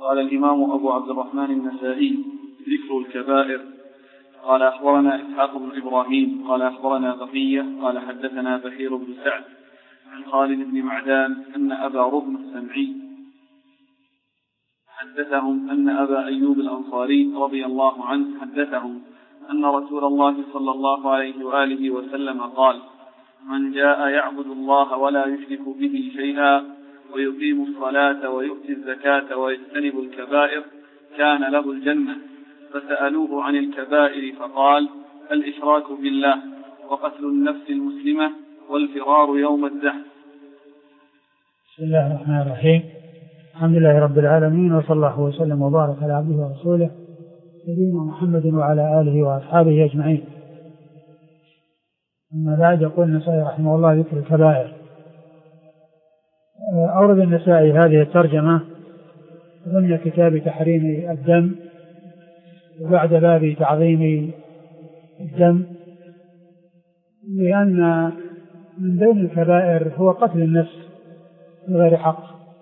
قال الإمام أبو عبد الرحمن النسائي: ذكر الكبائر. قال أخبرنا إسحاق بن إبراهيم قال أخبرنا بقية قال حدثنا بحير بن سعد عن خالد بن معدان أن أبا رغم السمعي حدثهم أن أبا أيوب الأنصاري رضي الله عنه حدثهم أن رسول الله صلى الله عليه وآله وسلم قال: من جاء يعبد الله ولا يشرك به شيئا ويقيم الصلاة ويؤتي الزكاة ويجتنب الكبائر كان له الجنة. فسألوه عن الكبائر فقال: الإشراك بالله وقتل النفس المسلمة والفرار يوم الزحف. بسم الله الرحمن الرحيم. الحمد لله رب العالمين، وصلى الله وسلم وبارك على عبده ورسوله نبينا محمد وعلى آله وأصحابه أجمعين. أما بعد، يقول النسائي رحمه الله: ذكر الكبائر. أورد النسائي هذه الترجمة ضمن كتاب تحريم الدم وبعد باب تعظيم الدم، لأن من بين الكبائر هو قتل النفس بغير حق،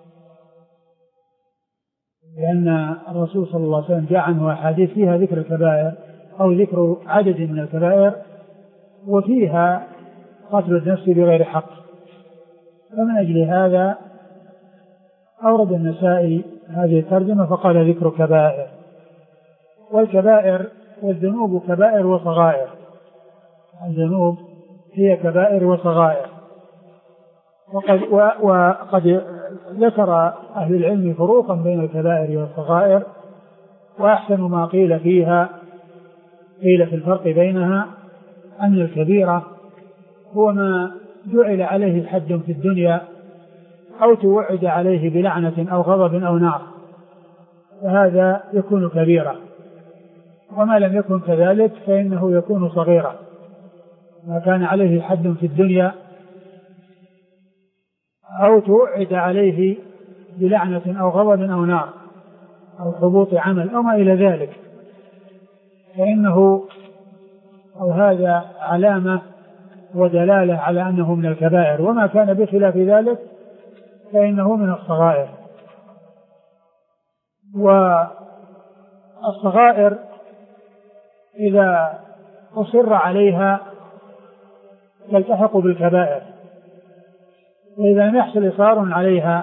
لأن الرسول صلى الله عليه وسلم جاء عنه أحاديث فيها ذكر الكبائر أو ذكر عدد من الكبائر وفيها قتل النفس بغير حق. فمن أجل هذا أورد النسائي هذه الترجمة فقال: ذكر كبائر. والكبائر والذنوب كبائر وصغائر، الذنوب هي كبائر وصغائر. وقد ذكر أهل العلم فروقا بين الكبائر والصغائر، وأحسن ما قيل فيها قيل في الفرق بينها أن الكبيرة هو ما جعل عليه حد في الدنيا أو توعد عليه بلعنة أو غضب أو نار، فهذا يكون كبيرة. وما لم يكن كذلك فإنه يكون صغيرا. ما كان عليه حد في الدنيا أو توعد عليه بلعنة أو غضب أو نار أو حبوط عمل أو ما إلى ذلك، فإنه أو هذا علامة ودلالة على أنه من الكبائر. وما كان بخلاف ذلك فإنه من الصغائر. والصغائر إذا أصر عليها تلتحق بالكبائر، وإذا لم يحصل إصرار عليها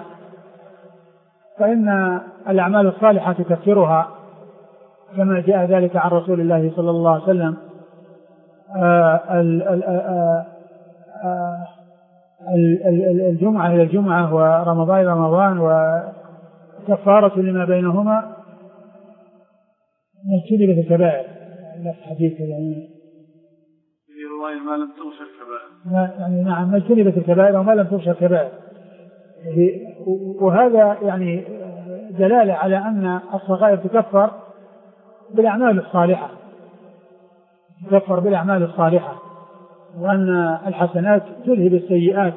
فإن الأعمال الصالحة تكفرها، كما جاء ذلك عن رسول الله صلى الله عليه وسلم: الجمعة إلى الجمعة ورمضان إلى رمضان وكفارة لما بينهما مجتنبة الكبائر. الحديث يعني في رواية ما لم تغشى الكبائر، يعني نعم، مجتنبة الكبائر وما لم تغشى الكبائر. وهذا يعني دلالة على أن الصغائر تكفر بالأعمال الصالحة، تكفر بالأعمال الصالحة، وأن الحسنات تذهب السيئات.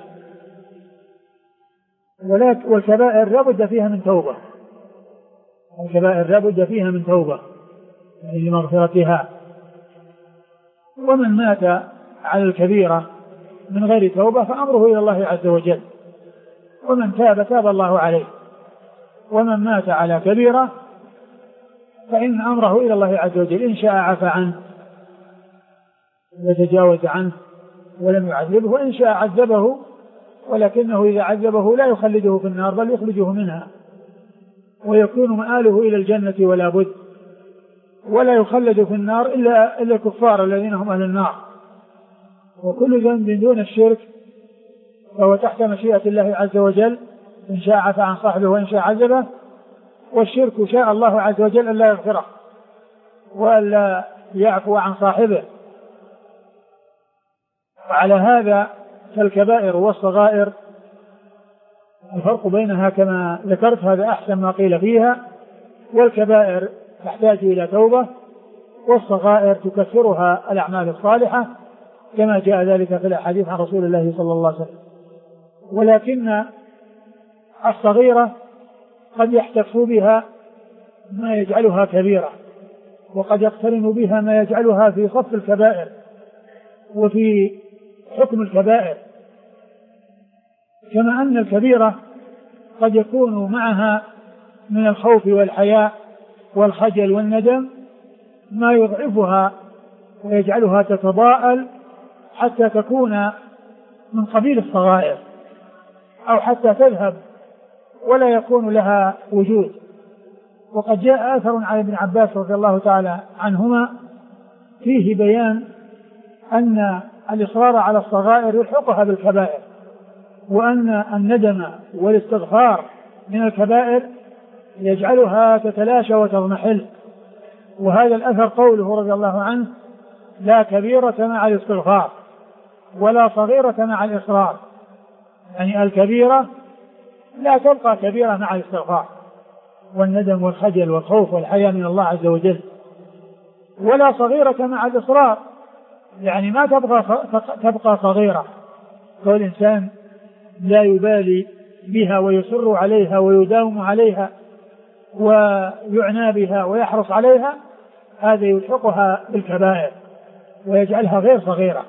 والكبائر لا بد فيها من توبة، الكبائر لا بد فيها من توبة يعني لمغفرتها. ومن مات على الكبيرة من غير توبة فأمره إلى الله عز وجل، ومن تاب تاب الله عليه. ومن مات على كبيرة فإن أمره إلى الله عز وجل، إن شاء عفى عنه وتجاوز عنه ولم يعذبه، وإن شاء عذبه، ولكنه إذا عذبه لا يخلده في النار بل يخرجه منها، ويكون مآله إلى الجنة ولا بد. ولا يخلد في النار إلا الكفار الذين هم أهل النار. وكل ذنب دون الشرك فهو تحت مشيئة الله عز وجل، إن شاء عفى عن صاحبه وإن شاء عذبه. والشرك شاء الله عز وجل أن لا يغفره وألا يعفو عن صاحبه. وعلى هذا فالكبائر والصغائر الفرق بينها كما ذكرت، هذا أحسن ما قيل فيها. والكبائر تحتاج إلى توبة، والصغائر تكفرها الأعمال الصالحة كما جاء ذلك في الأحاديث عن رسول الله صلى الله عليه وسلم. ولكن الصغيرة قد يحتف بها ما يجعلها كبيرة، وقد يقترن بها ما يجعلها في صف الكبائر وفي حكم الكبائر. كما أن الكبيرة قد يكون معها من الخوف والحياء والخجل والندم ما يضعفها ويجعلها تتضاءل حتى تكون من قبيل الصغائر أو حتى تذهب ولا يكون لها وجود. وقد جاء آثر عن ابن عباس رضي الله تعالى عنهما فيه بيان أن الإصرار على الصغائر يلحقها بالكبائر، وأن الندم والاستغفار من الكبائر يجعلها تتلاشى وتضمحل. وهذا الأثر قوله رضي الله عنه: لا كبيرة مع الاستغفار ولا صغيرة مع الإصرار، يعني الكبيرة لا تبقى كبيرة مع الاستغفار والندم والخجل والخوف والحياء من الله عز وجل، ولا صغيرة مع الإصرار، يعني ما تبقى صغيرة، والإنسان لا يبالي بها ويصر عليها ويداوم عليها ويعنى بها ويحرص عليها، هذا يلحقها بالكبائر ويجعلها غير صغيرة.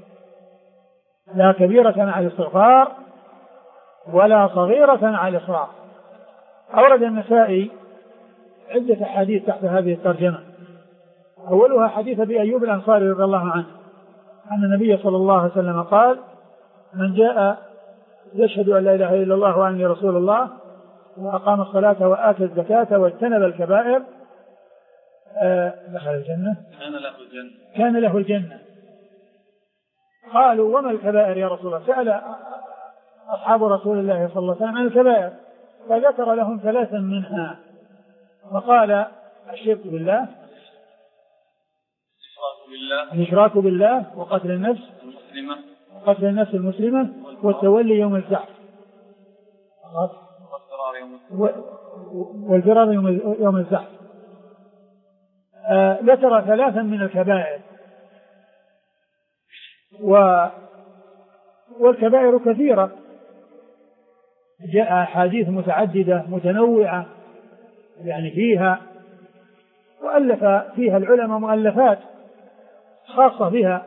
لا كبيرة مع الاستغفار ولا صغيرة مع الإصرار. أورد النسائي عدة أحاديث تحت هذه الترجمة. أولها حديث أبي أيوب الأنصاري رضي الله عنه أن النبي صلى الله عليه وسلم قال: من جاء يشهد أن لا إله إلا الله وأني رسول الله وأقام الصلاة وآتى الزكاة واجتنب الكبائر دخل الجنة، كان له الجنة. قالوا: وما الكبائر يا رسول الله؟ سأل أصحاب رسول الله صلى الله عليه وسلم عن الكبائر، فذكر لهم ثلاثا منها، فقال: الشرك بالله، الإشراك بالله، وقتل النفس المسلمة، والتولي يوم الزحف، والفرار يوم الزحف. ذكر ثلاثا من الكبائر، والكبائر كثيرة، جاء أحاديث متعددة متنوعة يعني فيها، وألف فيها العلماء مؤلفات خاصة بها.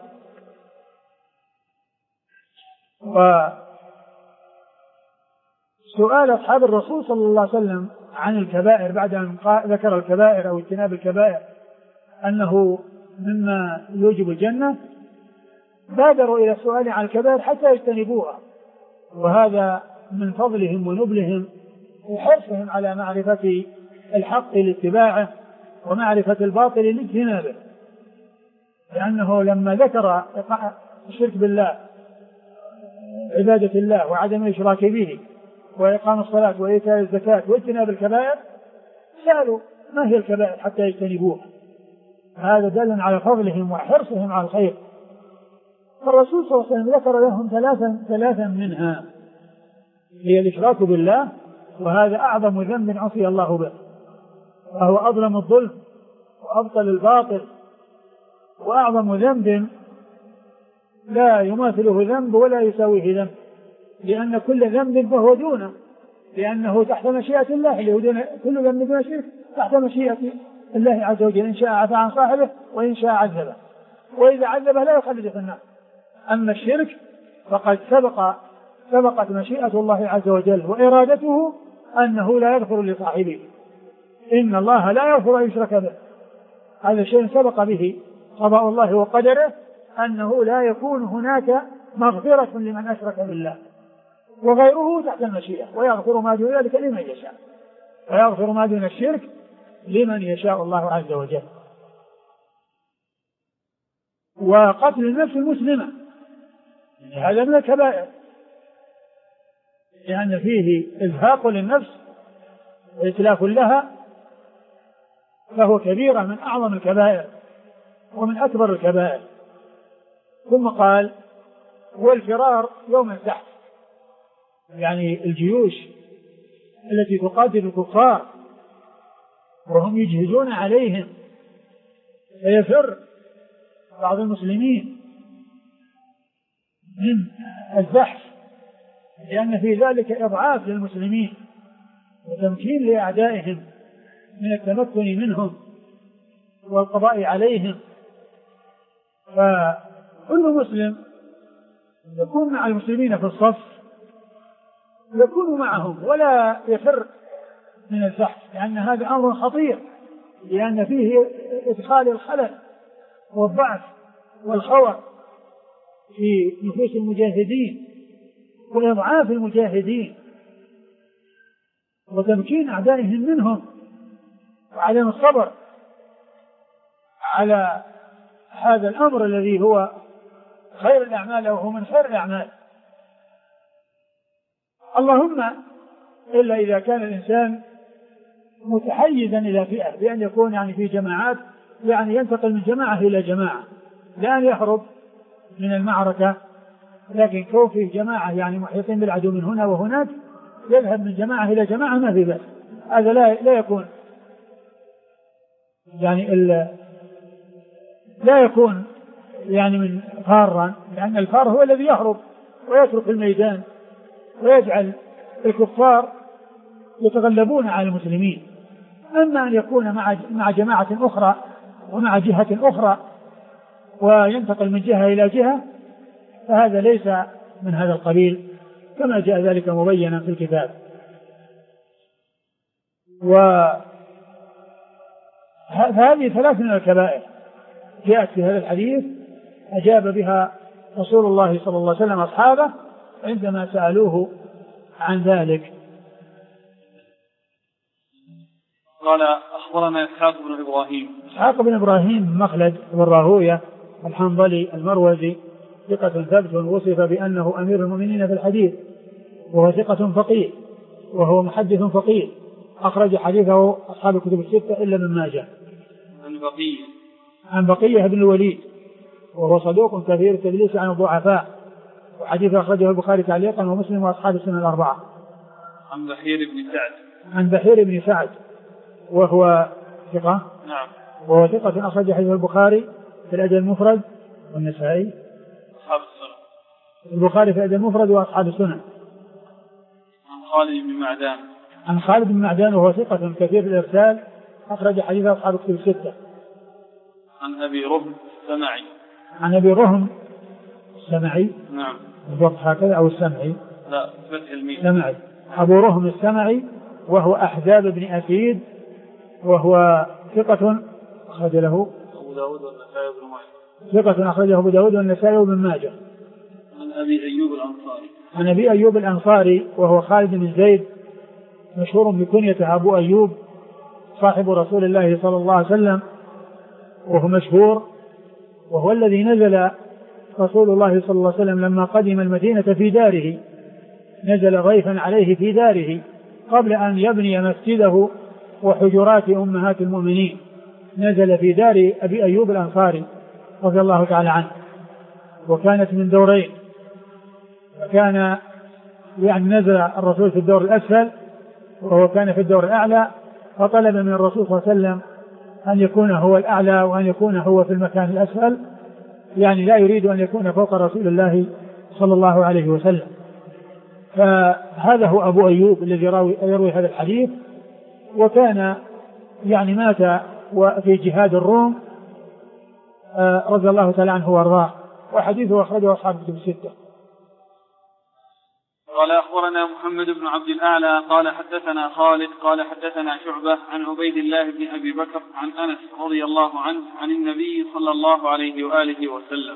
وسؤال أصحاب الرسول صلى الله عليه وسلم عن الكبائر بعد أن ذكر الكبائر أو اجتناب الكبائر أنه مما يوجب الجنة، بادروا إلى السؤال عن الكبائر حتى يجتنبوها، وهذا من فضلهم ونبلهم وحرصهم على معرفة الحق لاتباعه ومعرفة الباطل لاجتنابه. لأنه لما ذكر الشرك بالله، عبادة الله وعدم الإشراك به وإقام الصلاة وإيتاء الزكاة واجتناب الكبائر، سألوا ما هي الكبائر حتى يجتنبوها. هذا دل على فضلهم وحرصهم على الخير. فالرسول صلى الله عليه وسلم ذكر لهم ثلاثا منها، هي الإشراك بالله، وهذا أعظم ذنب عصي الله به، وهو أظلم الظلم وأبطل الباطل، وأعظم ذنب لا يماثله ذنب ولا يساويه ذنب، لأن كل ذنب فهو دونه، لأنه تحت مشيئة الله، اللي هو كل ذنب دون شرك تحت مشيئة الله عز وجل، إن شاء عفى عن صاحبه وإن شاء عذبه، وإذا عذبه لا يخلده في النار. أما الشرك فقد سبقت مشيئة الله عز وجل وإرادته أنه لا يغفر لصاحبه، إن الله لا يغفر أن يشرك به، هذا شيء سبق به قضاء الله وقدره أنه لا يكون هناك مغفرة لمن أشرك بالله، وغيره تحت المشيئة، ويغفر ما دون ذلك لمن يشاء، ويغفر ما دون الشرك لمن يشاء الله عز وجل. وقتل النفس المسلمة هذا من الكبائر، لأن فيه إزهاق للنفس وإتلاف لها، فهو كبيرة من أعظم الكبائر ومن أكبر الكبائر. ثم قال: والفرار يوم الزحف، يعني الجيوش التي تقاتل الكفار وهم يجهزون عليهم، فيفر بعض المسلمين من الزحف، لأن في ذلك إضعاف للمسلمين وتمكين لأعدائهم من التمكن منهم والقضاء عليهم. فكل مسلم يكون مع المسلمين في الصف يكون معهم ولا يفر من الفحص، لأن هذا أمر خطير، لأن فيه إدخال الخلل والضعف والخور في نفوس المجاهدين وإضعاف المجاهدين وتمكين أعدائهم منهم وعدم الصبر على هذا الأمر الذي هو خير الأعمال أو هو من خير الأعمال. اللهم إلا إذا كان الإنسان متحيزا إلى فئة بأن يكون يعني في جماعات، يعني ينتقل من جماعة إلى جماعة، لا أن يهرب من المعركة، لكن كون في جماعة يعني محيطين بالعدو من هنا وهناك يذهب من جماعة إلى جماعة ما في بأس. هذا لا يكون يعني لا يكون يعني من فارا، لأن الفار هو الذي يهرب ويترك الميدان ويجعل الكفار يتغلبون على المسلمين. أما أن يكون مع جماعة أخرى ومع جهة أخرى وينتقل من جهة إلى جهة فهذا ليس من هذا القبيل كما جاء ذلك مبينا في الكتاب. فهذه ثلاث من الكبائر جاءت في هذا الحديث أجاب بها رسول الله صلى الله عليه وسلم أصحابه عندما سألوه عن ذلك. قال أخبرنا إسحاق بن إبراهيم مخلد بن راهوية الحنظلي المروزي ثقة ثبت وصف بأنه أمير المؤمنين في الحديث، وهو ثقة فقيه وهو محدث فقيه أخرج حديثه أصحاب الكتب الستة إلا من ماجه. عن بقية بن الوليد وهو صدوق كثير التدليس عن الضعفاء، وحديثه أخرجه البخاري تعليقا ومسلم وأصحاب السنة الأربعة. عن بحير بن سعد وهو ثقة، نعم، وهو ثقة أخرج حديث البخاري في الأدب المفرد والنسائي، أصحاب السنة، البخاري في الأدب المفرد وأصحاب السنة. عن خالد بن معدان وهو ثقة كثير الإرسال أخرج حديث أصحاب الكتب الستة. عن أبي رهم السمعي. عن أبي رهم السمعي، نعم، بالضبط هكذا أو السمعي؟ لا، فتح الميم. سمعي. أبو رهم السمعي وهو أحزاب بن أسيد وهو ثقة أخرج له أبو داود والنسائي وابن ماجه. ثقة أخرجه أبو داود والنسائي وابن ماجه. عن أبي أيوب الأنصاري. عن أبي أيوب الأنصاري وهو خالد بن زيد مشهور بكنيته أبو أيوب صاحب رسول الله صلى الله عليه وسلم، وهو مشهور، وهو الذي نزل رسول الله صلى الله عليه وسلم لما قدم المدينة في داره، نزل ضيفا عليه في داره قبل أن يبني مسجده وحجرات أمهات المؤمنين، نزل في دار أبي أيوب الأنصاري رضي الله تعالى عنه، وكانت من دورين، كان يعني نزل الرسول في الدور الأسفل وهو كان في الدور الأعلى، فطلب من الرسول صلى الله عليه وسلم أن يكون هو الأعلى وأن يكون هو في المكان الأسفل، يعني لا يريد أن يكون فوق رسول الله صلى الله عليه وسلم. فهذا هو أبو أيوب الذي يروي هذا الحديث، وكان يعني مات في جهاد الروم رضي الله تعالى عنه وارضاه، وحديثه أخرجه أصحاب الكتب الستة. قال أخبرنا محمد بن عبد الأعلى قال حدثنا خالد قال حدثنا شعبة عن عبيد الله بن أبي بكر عن أنس رضي الله عنه عن النبي صلى الله عليه وآله وسلم.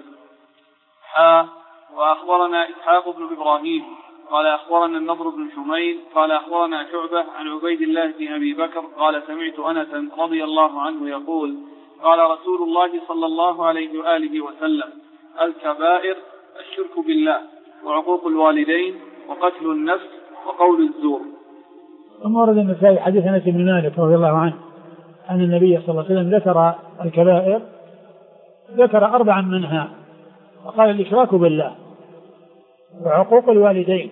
وأخبرنا إسحاق بن إبراهيم قال أخبرنا النضر بن شميل قال أخبرنا شعبة عن عبيد الله بن أبي بكر قال سمعت أنس رضي الله عنه يقول قال رسول الله صلى الله عليه وآله وسلم: الكبائر الشرك بالله وعقوق الوالدين وقتل النفس وقول الزور. ثم ورد النسائي حديث أنس بن مالك رضي الله عنه أن النبي صلى الله عليه وسلم ذكر الكبائر، ذكر 4 منها، وقال الإشراك بالله وعقوق الوالدين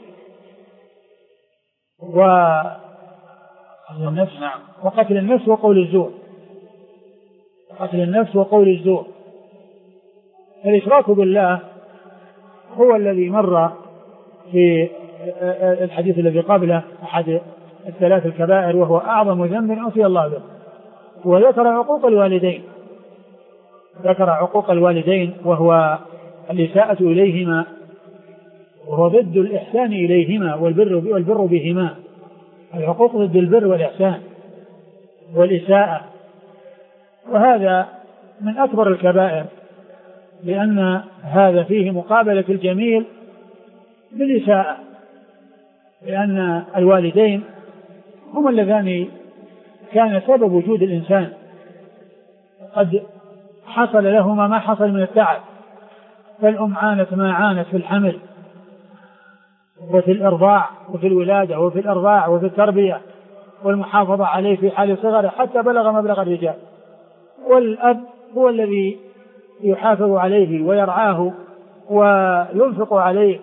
وقتل النفس وقول الزور. قتل النفس وقول الزور. الإشراك بالله هو الذي مر في الحديث الذي قبله أحد الثلاث الكبائر، وهو أعظم ذنب عصي الله به. وذكر عقوق الوالدين، ذكر عقوق الوالدين وهو الإساءة إليهما، وهو ضد الإحسان إليهما والبر بهما، العقوق ضد البر والإحسان والإساءة، وهذا من أكبر الكبائر، لأن هذا فيه مقابلة الجميل بالإساءة، لأن الوالدين هم اللذان كان سبب وجود الإنسان، قد حصل لهما ما حصل من التعب، فالأم عانت ما عانت في الحمل وفي الإرضاع وفي الولادة وفي الإرضاع وفي التربية والمحافظة عليه في حال صغره حتى بلغ مبلغ الرجال، والأب هو الذي يحافظ عليه ويرعاه وينفق عليه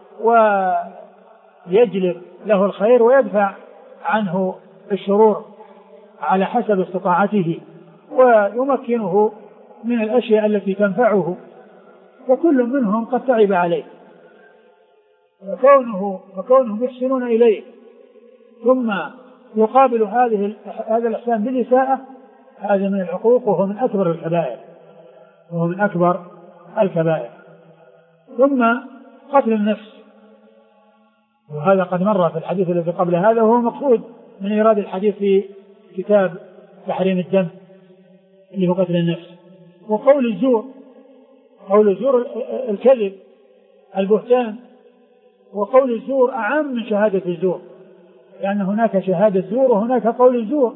ويجلب له الخير ويدفع عنه الشرور على حسب استطاعته، ويمكنه من الأشياء التي تنفعه، وكل منهم قد تعب عليه، وكونهم يحسنون إليه ثم يقابل هذا الإحسان بالإساءة، هذا من العقوق وهو من أكبر الكبائر. ثم قتل النفس، وهذا قد مر في الحديث الذي قبل هذا، وهو مقصود من إيراد الحديث في كتاب تحريم الدم اللي هو قتل النفس. وقول الزور الكذب البهتان، وقول الزور أعم من شهادة الزور، لأن هناك شهادة زور وهناك قول الزور.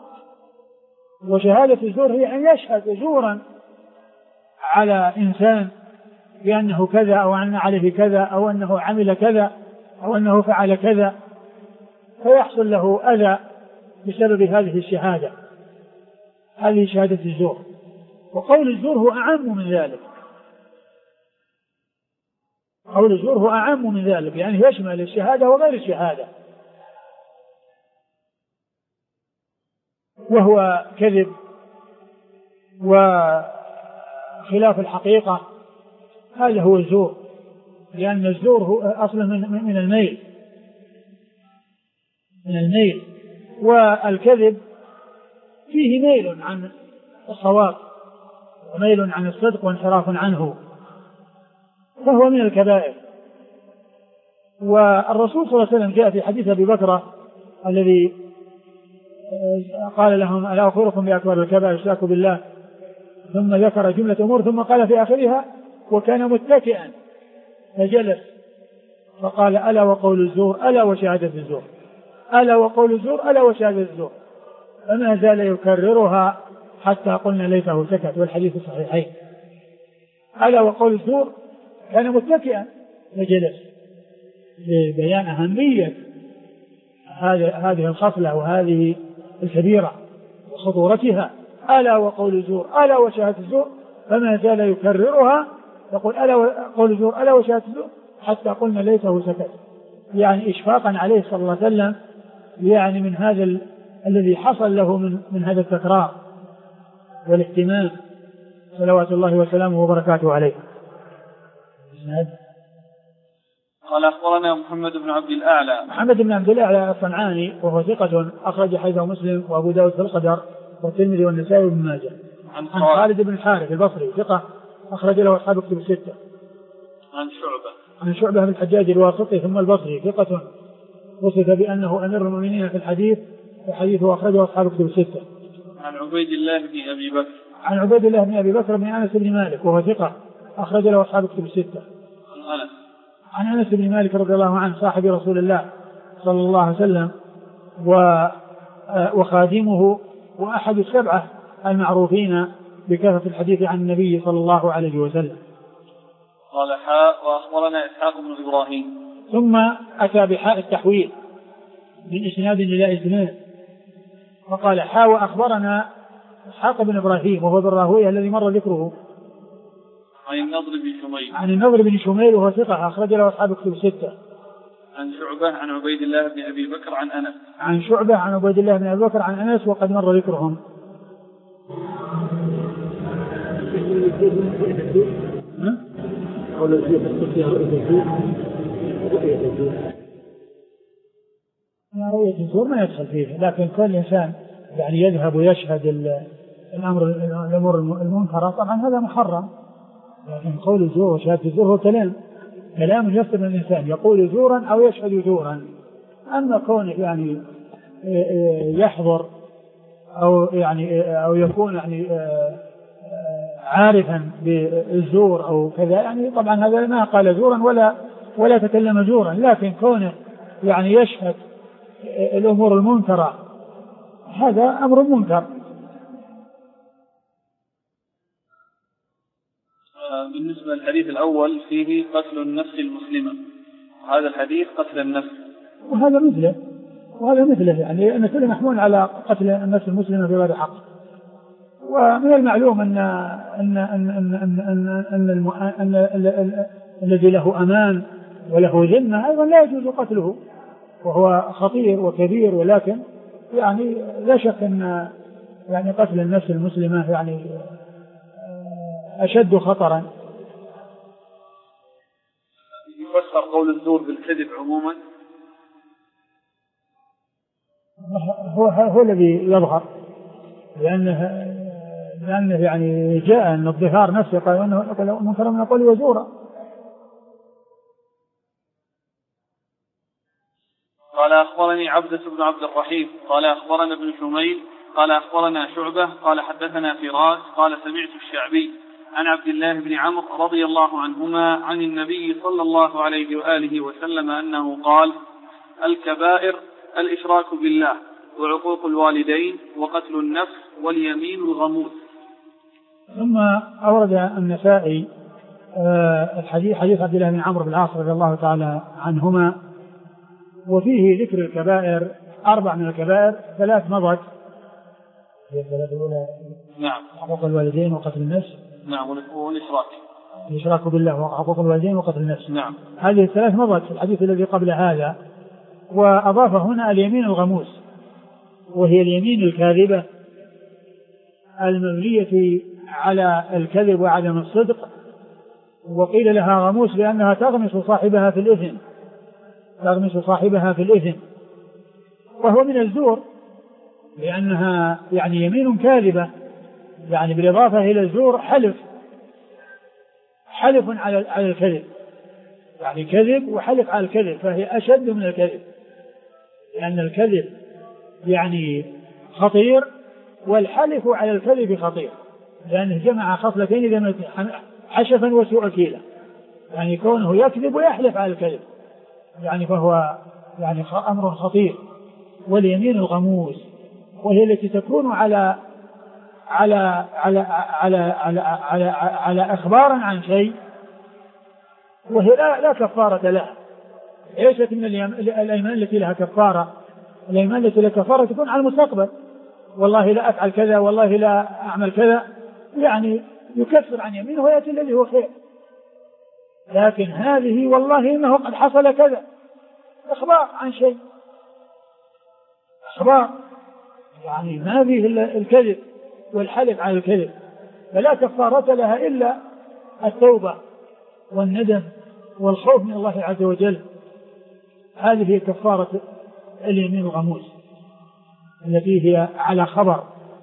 وشهادة الزور هي أن يشهد زورا على إنسان بأنه كذا أو أن عليه كذا أو أنه عمل كذا أو أنه فعل كذا، فيحصل له أذى بسبب هذه الشهادة، هذه شهادة الزور. وقول الزور هو أعم من ذلك، قول الزور هو أعم من ذلك، يعني يشمل الشهادة وغير الشهادة، وهو كذب وخلاف الحقيقة، هذا هو الزور، لأن الزور هو أصله من الميل، والكذب فيه ميل عن الصواب وميل عن الصدق وانحراف عنه، فهو من الكبائر. والرسول صلى الله عليه وسلم جاء في حديث أبي بكر الذي قال لهم: ألا أخبركم بأكبر الكبائر الشرك بالله، ثم ذكر جملة أمور ثم قال في آخرها: وكان متكئا فجلس فقال: ألا وقول الزور ألا وشهادة الزور، ألا وقول الزور ألا وشهادة الزور، فما زال يكررها حتى قلنا ليته سكت، والحديث الصحيحين. ألا وقول الزور كان متكئا فجلس، لبيان أهمية هذه الخصلة وهذه الكبيرة وخطورتها. ألا وقول الزور ألا وشهادة الزور، فما زال يكررها، يقول: ألا وقول الزور ألا وشهادة الزور، حتى قلنا ليته سكت، يعني إشفاقا عليه صلى الله عليه وسلم، يعني من هذا الذي حصل له من هذا التكرار والاهتمام، صلوات الله وسلامه وبركاته عليه. قال: أخبرنا محمد بن عبد الأعلى الصنعاني، وهو ثقة أخرج حديثه مسلم وأبو داود في القدر والترمذي والنسائي وابن ماجه. عن خالد بن الحارث البصري ثقة أخرج له أصحاب كتب الستة. عن شعبة بن الحجاج الواسطي ثم البصري ثقة وصف بأنه أمير المؤمنين في الحديث، وحديثه أخرجه أصحاب كتب الستة. عن عبيد الله بن أبي بكر بن أنس بن مالك، وهو ثقة أخرج له أصحاب كتب الستة. عن أنس بن مالك رضي الله عنه صاحب رسول الله صلى الله عليه وسلم وخادمه، وأحد السبعة المعروفين بكثرة الحديث عن النبي صلى الله عليه وسلم. قال: وأخبرنا إسحاق بن إبراهيم، ثم أتى بحاء التحويل من إسناد إلى إسناد، فقال: وأخبرنا إسحاق بن إبراهيم وهو ابن راهويه الذي مر ذكره، عن النضر بن شميل وهو ثقة أخرج له أصحاب كتب الستة. عن شعبة عن عبيد الله بن أبي بكر عن أنس. عن شعبة عن عبيد الله بن أبي بكر عن أنس وقد مر ذكرهم. رؤية الزور ما يدخل فيه، لكن كل إنسان يعني يذهب ويشهد الأمور المنكرة، طبعا هذا محرم، لكن قول الزور وشهادة الزور هو كلام يصدر من الإنسان يقول زورا أو يشهد زورا. أما كونه يعني يحضر أو يكون عارفا بالزور أو كذا، يعني طبعا هذا ما قال زورا ولا تكلم زورا، لكن كونه يشهد الأمور المنكرة هذا أمر منكر. بالنسبة للحديث الأول فيه قتل النفس المسلمة، هذا الحديث قتل النفس، وهذا مثله يعني أن كل محمول على قتل النفس المسلمة بغير حق. ومن المعلوم أن الذي له أمان وله ذمة أيضا لا يجوز قتله، وهو خطير وكبير، ولكن لا شك أن قتل النفس المسلمة أشد خطرا. يفسر قول الزور بالكذب عموما، هو الذي يظهر، لأنه جاء أن الظهار نفسه قال أنه منكر من القول وزورا. قال أخبرني عبدة بن عبد الرحيم قال أخبرنا ابن شميل قال أخبرنا شعبة قال حدثنا فراس قال سمعت الشعبي عن عبد الله بن عمرو رضي الله عنهما عن النبي صلى الله عليه وآله وسلم أنه قال: الكبائر الإشراك بالله وعقوق الوالدين وقتل النفس واليمين الغموس. ثم أورد النسائي حديث عبد الله بن عمرو بن العاص رضي الله تعالى عنهما، وفيه ذكر الكبائر 4 من الكبائر، 3 مضت، هي 3 الأولى نعم عقوق الوالدين وقتل النفس، نعم الإشراك بالله وعقوق الوالدين وقتل النفس، نعم هذه 3 مضت في الحديث الذي قبل هذا. وأضاف هنا اليمين الغموس، وهي اليمين الكاذبة المبنية على الكذب وعدم الصدق، وقيل لها غموس لأنها تغمس صاحبها في الإثم، وهو من الزور لأنها يمين كاذبة، بالإضافة إلى الزور حلف على الكذب، كذب وحلف على الكذب، فهي أشد من الكذب، لأن الكذب خطير والحلف على الكذب خطير، لأنه جمع خصلتين حشفا وسوء كيلا، كونه يكذب ويحلف على الكذب، فهو أمر خطير. واليمين الغموس وهي التي تكون على إخبار عن شيء وهي لا كفارة لها، ليست من الأيمان التي لها كفارة. الأيمان التي لها كفارة تكون على المستقبل، والله لا أفعل كذا والله لا أعمل كذا، يكفر عن يمينه ويأتي الذي هو خير. لكن هذه والله إنه قد حصل كذا، إخبار عن شيء، إخبار ما فيه الكذب والحلف على الكذب، فلا كفارة لها إلا التوبة والندم والخوف من الله عز وجل. هذه هي كفارة اليمين الغموس التي هي على خبر.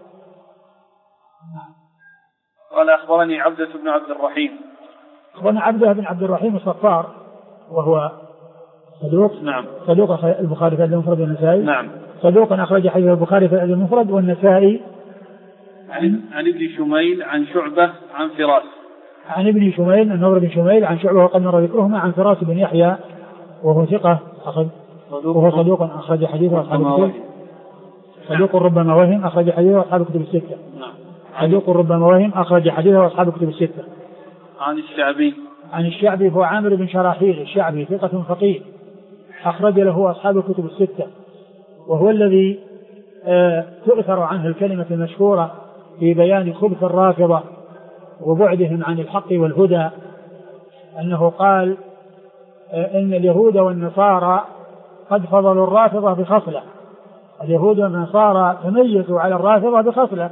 قال أخبرني عبدة بن عبد الرحيم، أخبرنا عبدة بن عبد الرحيم الصفار وهو صدوق، نعم صدوق البخاري في المفرد والنسائي، نعم صدوق أخرج حديث البخاري في المفرد والنسائي. عن ابن شميل عن شعبة عن فراس، عن ابن شميل النضر بن شميل عن شعبة وقد مر ذكرهما، عن فراس بن يحيى وهو ثقة وهو صدوق أخرج حديثه أصحاب الكتب، صدوق ربما وهم أخرج حديثه أصحاب الكتب الستة، صدوق ربما وهم أخرج حديثه أصحاب الكتب الستة. عن الشعبي هو عامر بن شراحيل الشعبي ثقة فقيه أخرج له أصحاب الكتب الستة، وهو الذي تؤثر عنه الكلمة المشهورة في بيان خبث الرافضة وبعدهم عن الحق والهدى، أنه قال إن اليهود والنصارى قد فضلوا الرافضة بخصلة، اليهود والنصارى تميزوا على الرافضة بخصلة،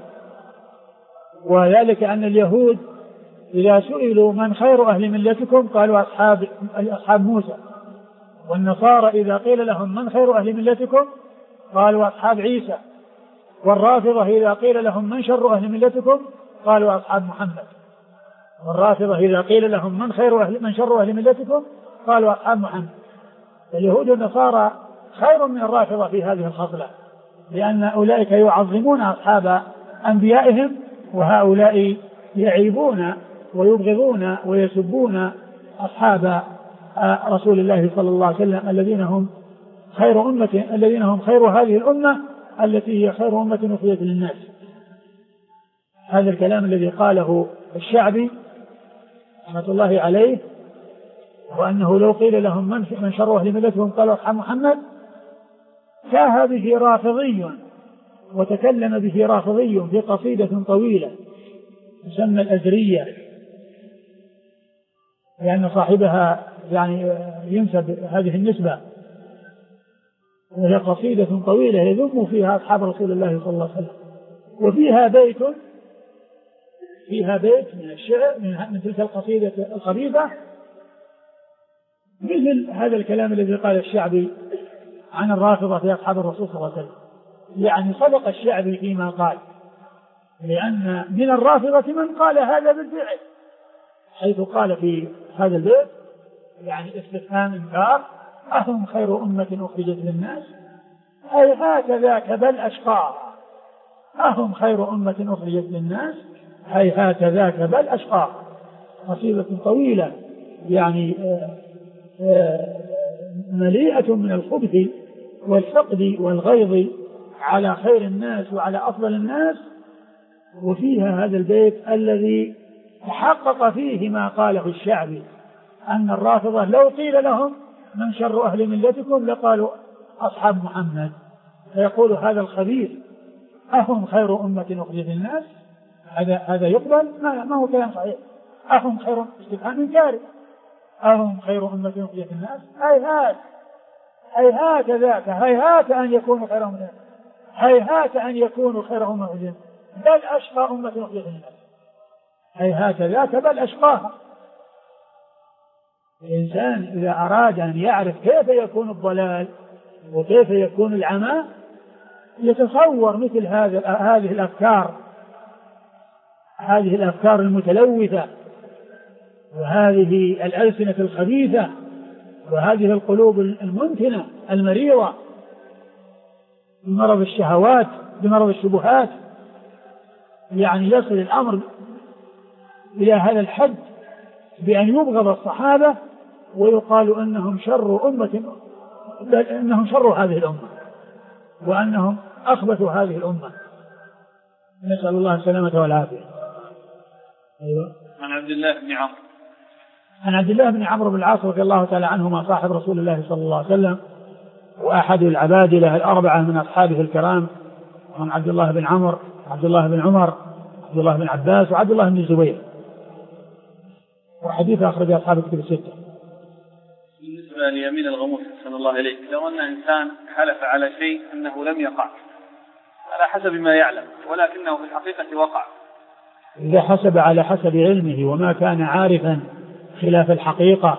وذلك أن اليهود إذا سئلوا من خير أهل ملتكم قالوا أصحاب موسى، والنصارى إذا قيل لهم من خير أهل ملتكم قالوا أصحاب عيسى، والرافضة إذا قيل لهم من شر أهل ملتكم قالوا أصحاب محمد، والرافضة إذا قيل لهم من شر أهل ملتكم قالوا أصحاب محمد. اليهود والنصارى خير من الرافضة في هذه الخصلة، لأن أولئك يعظمون أصحاب أنبيائهم، وهؤلاء يعيبون ويبغضون ويسبون أصحاب رسول الله صلى الله عليه وسلم الذين هم خير أمة، الذين هم خير هذه الأمة التي هي خير أمة أخرجت للناس. هذا الكلام الذي قاله الشعبي رحمة الله عليه، وأنه لو قيل لهم من شر أهل ملتهم قالوا أصحاب محمد، كاه به رافضي وتكلم به رافضي في قصيدة طويلة تسمى الأزرية، لأن صاحبها يعني ينسب هذه النسبة، وهي قصيدة طويلة يذم فيها أصحاب رسول الله صلى الله عليه وسلم، وفيها بيت من الشعر من تلك القصيدة الخبيثة مثل هذا الكلام الذي قال الشعبي عن الرافضة في أصحاب الرسول صلى الله عليه وسلم. يعني صدق الشعبي فيما قال، لأن من الرافضة من قال هذا بالفعل، حيث قال في هذا البيت يعني استفهام إنكار: أهم خير أمة أخرجت للناس؟ أي هكذاك بل أشقاها. أهم خير أمة أخرجت للناس؟ أي هكذاك بل أشقاها. قصيدة طويلة يعني مليئة من الخبث والحقد والغيظ على خير الناس وعلى أفضل الناس، وفيها هذا البيت الذي تحقق فيه ما قاله الشعبي أن الرافضة لو قيل لهم من شر أهل ملتكم لقالوا أصحاب محمد، فيقول هذا الخبيث أهم خير أمة أخرجت للناس؟ هذا يقبل؟ ما هو كلام صحيح. أهم خير استفهام إنكاري، أهم خير أمة أخرجت للناس؟ هيهات ذاك، هيهات أن يكونوا خير أمة، هيهات أن يكونوا خير أمة أخرجت للناس، بل أشقى أمة أخرجت للناس. هيهات ذاك بل أشقاها. الإنسان إذا أراد أن يعرف كيف يكون الضلال وكيف يكون العمى يتصور مثل هذه الأفكار المتلوثة، وهذه الألسنة الخبيثة، وهذه القلوب المنتنة المريضة بمرض الشهوات بمرض الشبهات. يعني يصل الأمر إلى هذا الحد بأن يبغض الصحابة ويقال أنهم شر أمة، بل أنهم شر هذه الأمة، وأنهم أخبثوا هذه الأمة. نسأل الله السلامة والعافية. أيوة. عن عبد الله بن عمرو. عن عبد الله بن عمرو بن العاص رضي الله تعالى عنهما صاحب رسول الله صلى الله عليه وسلم، وأحد العبادلة الأربعة من أصحابه الكرام، وهم عبد الله بن عمرو، عبد الله بن عمر، عبد الله بن عباس، وعبد الله بن الزبير. وحديث أخرج أصحاب الكتب الستة. بالنسبة ليمين الغموس صلى الله عليه، لو أن إنسان حلف على شيء أنه لم يقع على حسب ما يعلم ولكنه في الحقيقة وقع، إذا حسب على حسب علمه وما كان عارفا خلاف الحقيقة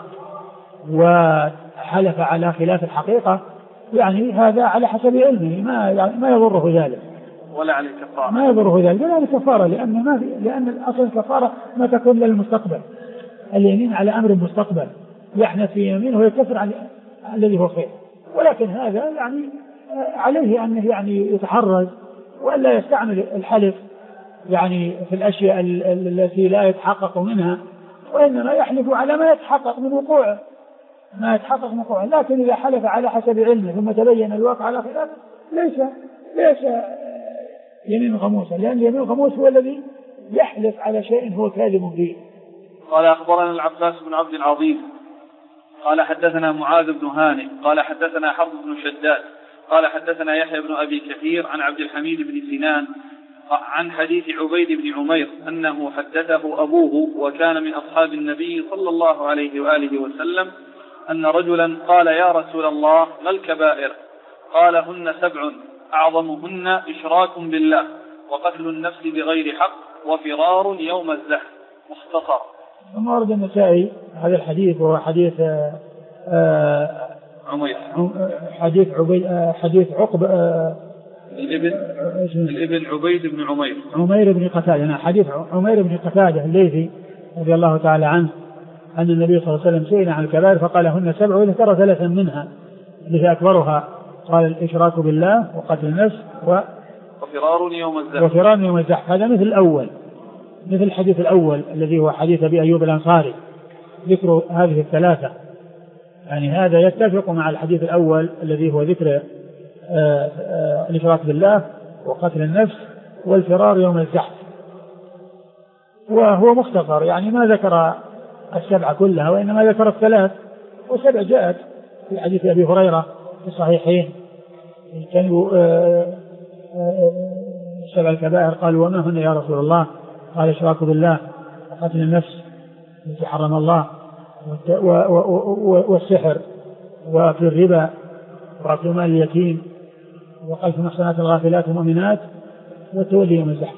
وحلف على خلاف الحقيقة، يعني هذا على حسب علمه ما يضره ذلك، ولا عليه كفارة، ما يضره ذلك، ولا عليه كفارة، لأن الأصل الكفارة ما تكون للمستقبل، اليمين على أمر مستقبل يحنث في يمينه ويكفر عن الذي هو خير. ولكن هذا يعني عليه أنه يعني يتحرز وألا يستعمل الحلف يعني في الأشياء التي لا يتحقق منها، وإنما يحلف على ما يتحقق من وقوعه، لكن إذا حلف على حسب علمه ثم تبين الواقع على خلافه ليس يمين غموسا، لأن يمين غموس هو الذي يحلف على شيء هو كاذب فيه. قال أخبرنا العباس بن عبد العظيم قال حدثنا معاذ بن هانئ قال حدثنا حفص بن شداد قال حدثنا يحيى بن أبي كثير عن عبد الحميد بن سنان عن حديث عبيد بن عمير أنه حدثه أبوه وكان من أصحاب النبي صلى الله عليه وآله وسلم أن رجلا قال: يا رسول الله، ما الكبائر؟ قال: هن 7 أعظمهن إشراك بالله، وقتل النفس بغير حق، وفرار يوم الزحف. مختصر. ثم ورد النسائي هذا الحديث، وهو حديث عمير، حديث عقبة الابن عبيد بن عمير بن قتادة. حديث عمير بن قتادة الليثي رضي الله تعالى عنه أن النبي صلى الله عليه وسلم سئل عن الكبائر فقال: هن 7 وذكر 3 منها التي أكبرها قال الإشراك بالله وقتل النفس وفرار يوم الزحف. هذا مثل الأول، مثل الحديث الأول الذي هو حديث أبي أيوب الأنصاري ذكر هذه الثلاثة، يعني هذا يتفق مع الحديث الأول الذي هو ذكر الإشراك بالله وقتل النفس والفرار يوم الزحف، وهو مختصر يعني ما ذكر السبعة كلها وإنما ذكر الثلاث، وسبع جاءت في حديث أبي هريرة في الصحيحين كانوا سبع الكبائر، قالوا وما هن يا رسول الله؟ قال الإشراك بالله وقتل النفس التي حرم الله والسحر وأكل الربا وأكل مال اليتيم وقذف محصنات الغافلات المؤمنات والتولي يوم الزحف.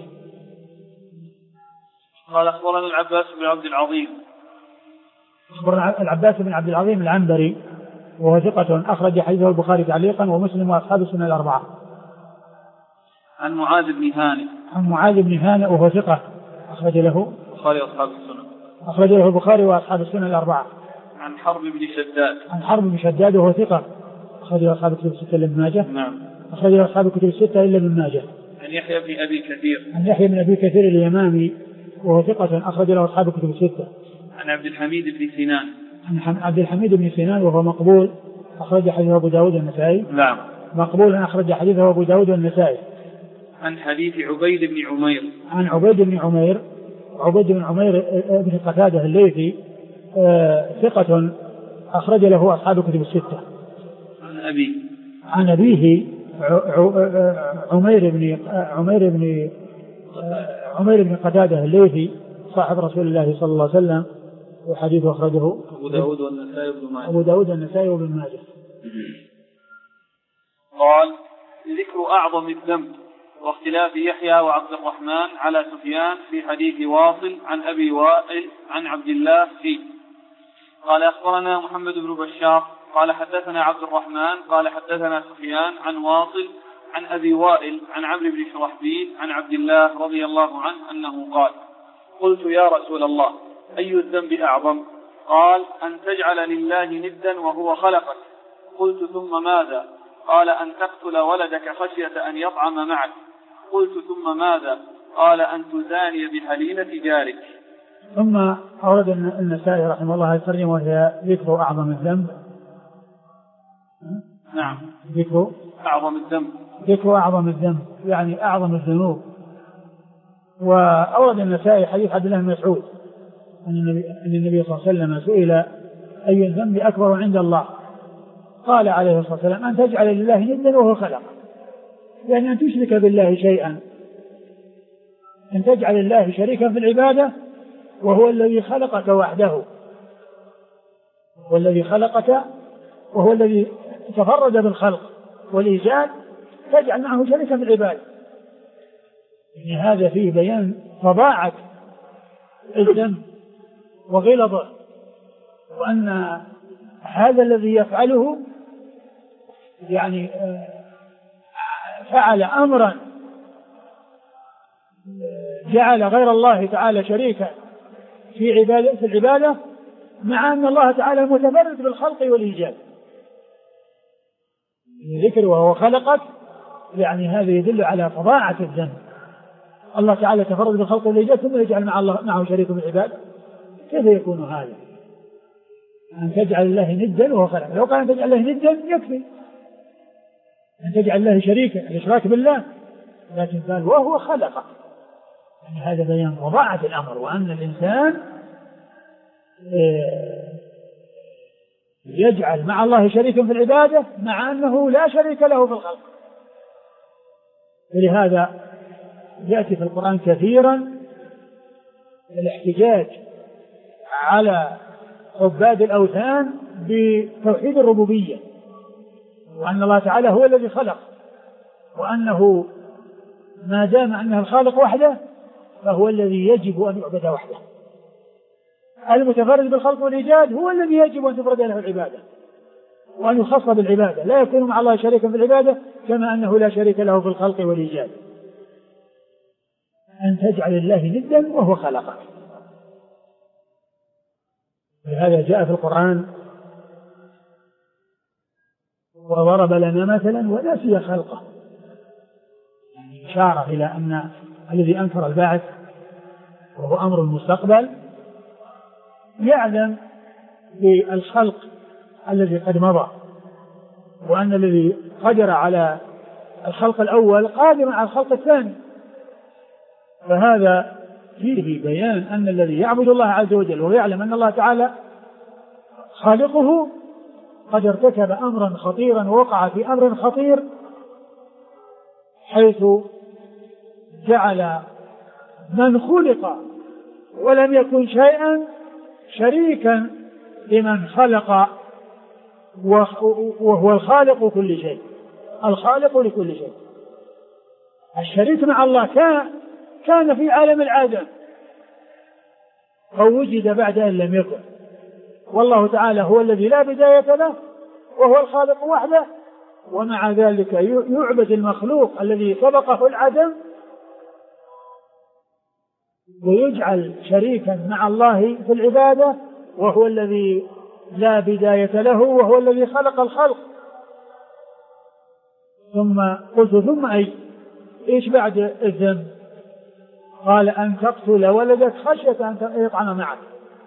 قال أخبرنا العباس بن عبد العظيم. أخبرنا العباس بن عبد العظيم العنبري وهو ثقة أخرج حديثه البخاري تعليقا ومسلم وأصحاب السنة الأربعة. عن معاذ بن هانئ. عن معاذ بن هانئ وهو ثقة أخرج له البخاري وأصحاب السنة. أخرج له البخاري وأصحاب السنة الأربعة. عن حرب بن شداد. عن حرب بن شداد وهو ثقة أخرج له أصحاب الكتب الستة إلا ابن ماجه. نعم. أخرج له أصحاب الكتب الستة إلا ابن ماجه. عن يحيى بن أبي كثير. عن يحيى بن أبي كثير اليمامي وهو ثقة أخرج له أصحاب الكتب الستة. عن عبد الحميد بن سنان. عن عبد الحميد بن سنان وهو مقبول أخرج حديثه أبو داود والنسائي. نعم. مقبول أخرج حديثه أبو داود والنسائي. عن حديث عبيد بن عمير. عن عبيد بن عمير. عبيد بن عمير بن قتادة الليثي ثقة أخرج له أصحاب الكتب الستة. عن أبيه عمير بن قتادة الليثي صاحب رسول الله صلى الله عليه وسلم وحديثه أخرجه أبو داود والنسائي وابن ماجه. أبو داود والنسائي وابن ماجه. قال ذكر أعظم الذنب واختلاف يحيى وعبد الرحمن على سفيان في حديث واصل عن أبي وائل عن عبد الله فيه. قال أخبرنا محمد بن بشار قال حدثنا عبد الرحمن قال حدثنا سفيان عن واصل عن أبي وائل عن عمرو بن شرحبيل عن عبد الله رضي الله عنه أنه قال قلت يا رسول الله أي الذنب أعظم؟ قال أن تجعل لله ندا وهو خلقك. قلت ثم ماذا؟ قال أن تقتل ولدك خشية أن يطعم معك. قلت ثم ماذا؟ قال أن تزاني بحليلة جارك. ثم أورد النسائي رحمه الله الترجمة وهي ذكر أعظم الذنب. نعم. ذكر أعظم الذنب يعني أعظم الذنوب. وأورد النسائي حديث عبد الله بن مسعود أن النبي صلى الله عليه وسلم سئل أي الذنب أكبر عند الله؟ قال عليه الصلاة والسلام أن تجعل لله ندا وهو خلقك، يعني أن تشرك بالله شيئا، أن تجعل الله شريكا في العبادة وهو الذي خلقك وحده، والذي خلقك وهو الذي تفرد بالخلق والإيجاد، تجعل معه شريكا في العبادة. يعني هذا فيه بيان فظاعة الذنب وغلظه، وأن هذا الذي يفعله يعني فعل أمرا جعل غير الله تعالى شريكا في العبادة مع أن الله تعالى متفرد بالخلق والإيجاد. ذكر وهو خلقك يعني هذا يدل على فظاعة الذنب. الله تعالى تفرد بالخلق والإيجاد ثم يجعل مع الله معه شريك في العبادة، كيف يكون هذا؟ أن تجعل الله ندا وهو خلقك، لو قال أن تجعل الله ندا يكفي، أن تجعل الله شريكا الإشراك بالله، لكن قال وهو خلقك، يعني هذا بيان فظاعة الأمر، وأن الإنسان يجعل مع الله شريكا في العبادة مع أنه لا شريك له في الخلق. ولهذا يأتي في القرآن كثيرا الاحتجاج على عباد الأوثان بتوحيد الربوبية، وأن الله تعالى هو الذي خلق، وأنه ما دام أنه الخالق وحده فهو الذي يجب أن يعبد وحده. المتفرد بالخلق والإيجاد هو الذي يجب أن تفرد له العبادة وأن يخص بالعبادة، لا يكون مع الله شريكا في العبادة كما أنه لا شريك له في الخلق والإيجاد. أن تجعل الله ندا وهو خلقك. لهذا جاء في القرآن وضرب لنا مثلا ونسي خلقه، يعني إشارة إلى أن الذي أنكر البعث وهو أمر المستقبل يعلم بالخلق الذي قد مضى، وأن الذي قدر على الخلق الأول قادر على الخلق الثاني. فهذا فيه بيان أن الذي يعبد الله عز وجل ويعلم أن الله تعالى خالقه قد ارتكب أمرا خطيرا ووقع في أمر خطير، حيث جعل من خلق ولم يكن شيئا شريكا لمن خلق وهو الخالق كل شيء، الخالق لكل شيء. الشريك مع الله كان في عالم العدم أو وجد بعد أن لم يكن، والله تعالى هو الذي لا بداية له وهو الخالق وحده، ومع ذلك يعبد المخلوق الذي سبقه العدم ويجعل شريكا مع الله في العبادة وهو الذي لا بداية له وهو الذي خلق الخلق. ثم قلت ثم إيش بعد الذنب؟ قال أن تقتل ولدك خشية أن يطعم معك،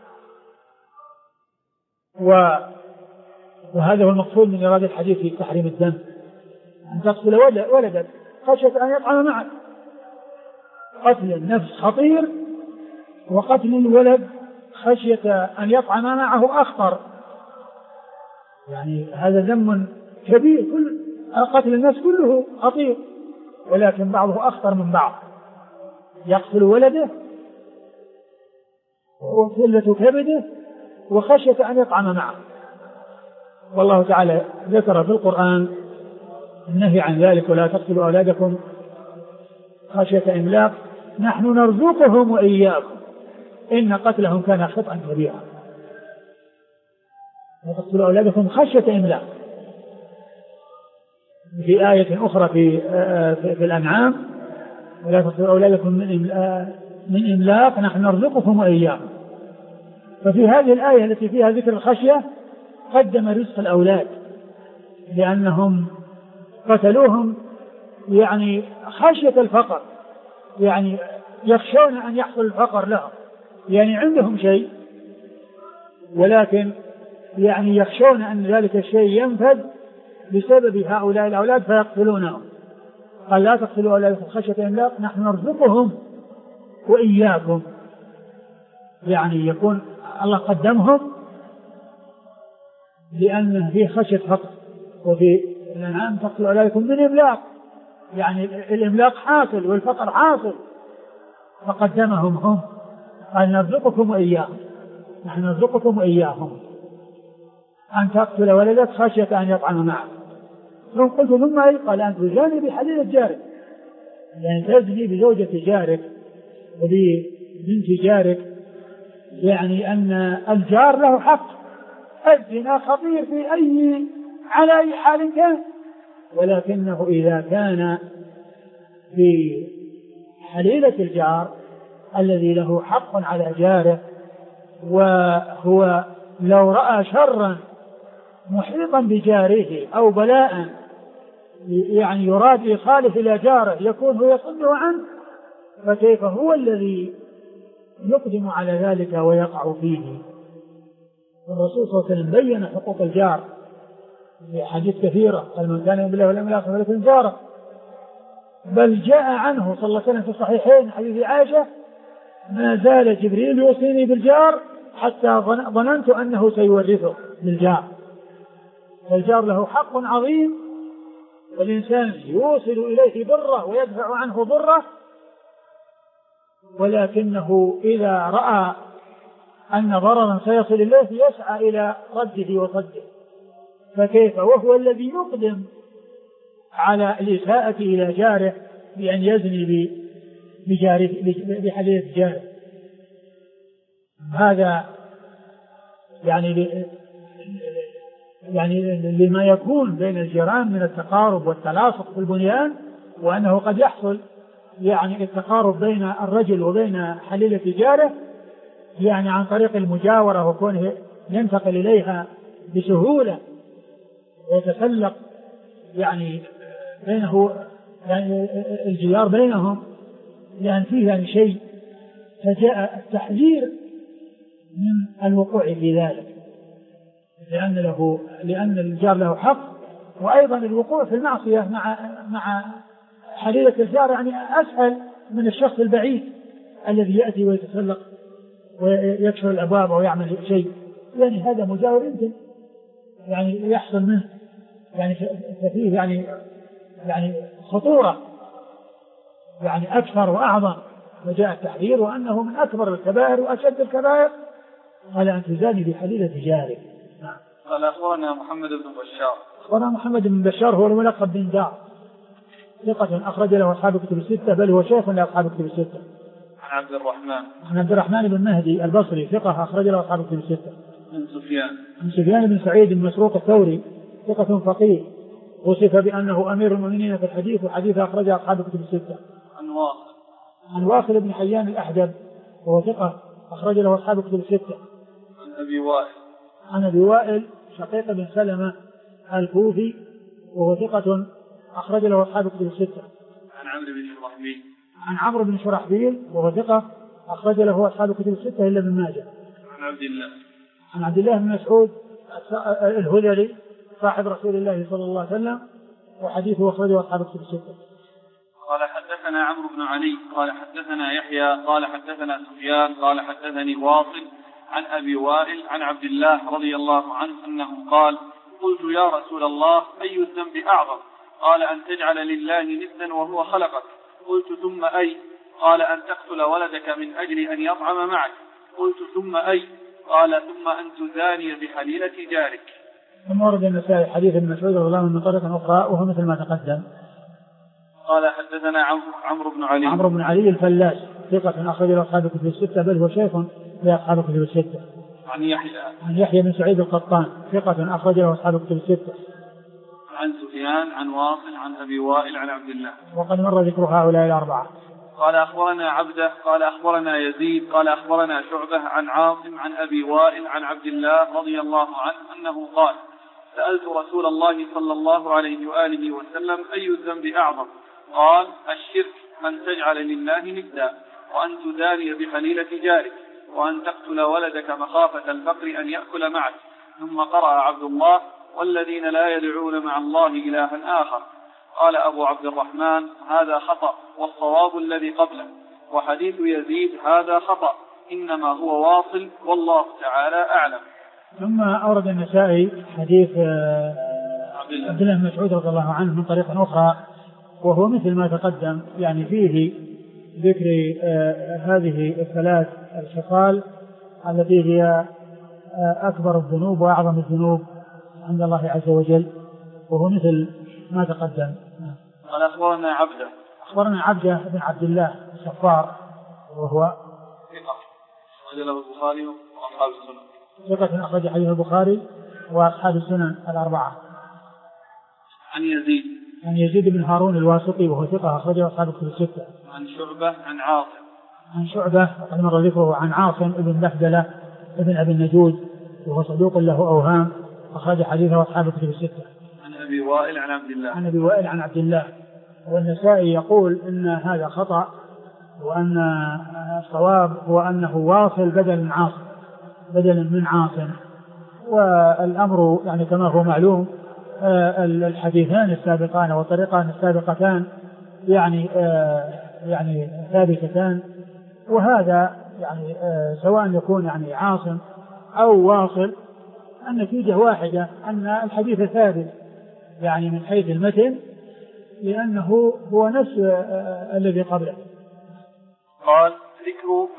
وهذا هو المقصود من إرادة الحديث في تحريم الدم، أن تقتل ولدك خشية أن يطعم معك. قتل النفس خطير، وقتل الولد خشية أن يطعم معه أخطر، يعني هذا ذنب كبير. كل قتل النفس كله خطير، ولكن بعضه أخطر من بعض. يقتل ولده وقلة كبده وخشية أن يطعم معه. والله تعالى ذكر في القرآن النهي عن ذلك: ولا تقتلوا أولادكم خشية إملاق نحن نرزقهم وإياكم إن قتلهم كان خطأ كبيرا. لا تقتلوا أولادكم خشية إملاق. في آية أخرى في الأنعام: ولا تقتلوا أولادكم من إملاق نحن نرزقهم وإياكم. ففي هذه الآية التي فيها ذكر الخشية قدم رزق الأولاد، لأنهم قتلوهم يعني خشية الفقر، يعني يخشون أن يحصل الفقر لهم، يعني عندهم شيء ولكن يعني يخشون أن ذلك الشيء ينفذ بسبب هؤلاء الأولاد فيقتلونهم. قال: لا تقتلوا أولادكم خشية إملاق نحن نرزقهم وإياكم، يعني يكون الله قدمهم لأن فيه خشية فقر. وفي الأنعام: تقتلوا أولادكم من إملاق، يعني الإملاق حاصل والفقر حاصل، فقدمهم هم. قال: نرزقكم وإياهم، نحن نرزقكم وإياهم. أن تقتل ولدك خشية أن يطعم معك. ثم قلت: ثم قال: أن تزاني بحليلة جارك، يعني تزني بزوجة جارك وببنت جارك، يعني أن الجار له حق. الزنا خطير على أي حال كان، ولكنه إذا كان في حليلة الجار الذي له حق على جاره، وهو لو رأى شرا محيطا بجاره أو بلاء يعني يراد إيصاله إلى جاره يكون هو يصده عنه، فكيف هو الذي يقدم على ذلك ويقع فيه؟ الرسول صلى الله عليه وسلم بين حقوق الجار في حديث كثيرة: قال: من كان يؤمن بالله واليوم الآخر فليكن جاره. بل جاء عنه صلى الله عليه وسلم في الصحيحين حديث عائشة: ما زال جبريل يوصيني بالجار حتى ظننت أنه سيورثه للجار. فالجار له حق عظيم، والإنسان يوصل إليه بره ويدفع عنه ضره، ولكنه إذا رأى أن ضررا سيصل إليه يسعى إلى رده وصده. فكيف وهو الذي يقدم على الإساءة إلى جاره بأن يزني بحليلة جاره؟ هذا يعني لما يكون بين الجيران من التقارب والتلاصق في البنيان، وأنه قد يحصل يعني التقارب بين الرجل وبين حليلة جاره يعني عن طريق المجاورة وكونه ينتقل إليها بسهولة ويتسلق يعني بينه يعني الجدار بينهم لأن فيه يعني شيء، فجاء التحذير من الوقوع في ذلك لأن الجار له حق، وأيضا الوقوع في المعصية مع حليلة الجار يعني أسهل من الشخص البعيد الذي يأتي ويتسلق ويكسر الأبواب أو يعمل شيء، يعني هذا مجاور يمكن يعني يحصل منه يعني ففيه يعني خطورة يعني أكثر وأعظم. وجاء التحذير وأنه من أكبر الكبائر وأشد الكبائر قال أن تزاني بحليلة جارك. نعم. قال أخبرنا محمد بن بشار. أخبرنا محمد بن بشار هو الملقب بن دار، ثقة أخرج له أصحاب الكتب الستة، بل هو شيخ لأصحاب الكتب الستة. عن عبد الرحمن بن مهدي البصري، ثقة أخرج له أصحاب الكتب الستة. عن سفيان بن سعيد بن مسروق الثوري، ثقة فقيه، وصف بأنه أمير المؤمنين في الحديث، وحديث أخرج أصحاب الكتب الستة. عن واصل بن حيان الأحدب وهو ثقة أخرج له أصحاب الكتب الستة. عن أبي وائل شقيق بن سلمة الكوفي وهو ثقة أخرج له أصحاب الكتب الستة. عن عمرو بن شرحبيل وهو ثقة أخرج له أصحاب الكتب الستة إلا ابن ماجه. عن عبد الله بن مسعود الهذلي صاحب رسول الله صلى الله عليه وسلم، وحديثه أخرجه أصحاب الكتب الستة. قال حدثنا عمرو بن علي قال حدثنا يحيى قال حدثنا سفيان قال حدثني واصل عن أبي وائل عن عبد الله رضي الله عنه أنه قال: قلت يا رسول الله أي الذنب أعظم؟ قال: أن تجعل لله ندا وهو خلقك. قلت: ثم أي؟ قال: أن تقتل ولدك من أجل أن يطعم معك. قلت: ثم أي؟ قال: ثم أن تزاني بحليلة جارك. ثم ورد النسائي حديث ابن مسعود رضي الله عنه من طريق أخرى وهو مثل ما تقدم. قال حدثنا عمرو بن علي الفلاس، ثقة أخرج له أصحاب الكتب الستة، بل هو شيخ لأصحاب الكتب الستة. عن يحيى بن سعيد القطان، ثقة أخرج له أصحاب الكتب الستة. عن سفيان عن واصل عن أبي وائل عن عبد الله. وقد مر ذكر هؤلاء الأربعة. قال أخبرنا عبده قال أخبرنا يزيد قال أخبرنا شعبة عن عاصم عن أبي وائل عن عبد الله رضي الله عنه أنه قال: سألت رسول الله صلى الله عليه وآله وسلم: أي الذنب أعظم؟ قال: الشرك، أن تجعل لله ندا، وأن تداري بحليلة جارك، وأن تقتل ولدك مخافة الفقر أن يأكل معك. ثم قرأ عبد الله: والذين لا يدعون مع الله إلها آخر. قال أبو عبد الرحمن: هذا خطأ، والصواب الذي قبله، وحديث يزيد هذا خطأ، إنما هو واصل، والله تعالى أعلم. ثم أورد النسائي حديث عبد الله بن مسعود رضي الله عنه من طريق أخرى وهو مثل ما تقدم، يعني فيه ذكر هذه الثلاث الخصال التي هي أكبر الذنوب وأعظم الذنوب عند الله عز وجل، وهو مثل ما تقدم. قال أخبرنا عبده بن عبد الله الصفار وهو ثقة أخرج له البخاري وأصحاب السنن. ثقة أخرج حديث البخاري وأصحاب السنن الأربعة. عن يزيد بن هارون الواسطي وهو ثقة أخرجه أصحاب الكتب الستة. عن شعبة عن عاصم. عن شعبة وقد مر ذكره عن عاصم ابن بهدلة ابن أبي النجود وهو صدوق له أوهام، أخرج حديثه أصحاب الكتب الستة. عن أبي وائل عن عبد الله. عن أبي وائل عن عبد الله. والنسائي يقول إن هذا خطأ، وأن الصواب هو أنه واصل بدل من عاصم. والأمر يعني كما هو معلوم الحديثان السابقان والطريقان السابقتان يعني ثابتتان، وهذا يعني سواء يكون يعني عاصم أو واصل النتيجة واحدة، أن الحديث ثابت يعني من حيث المتن، لأنه هو نفس الذي قبله. قال: ذكر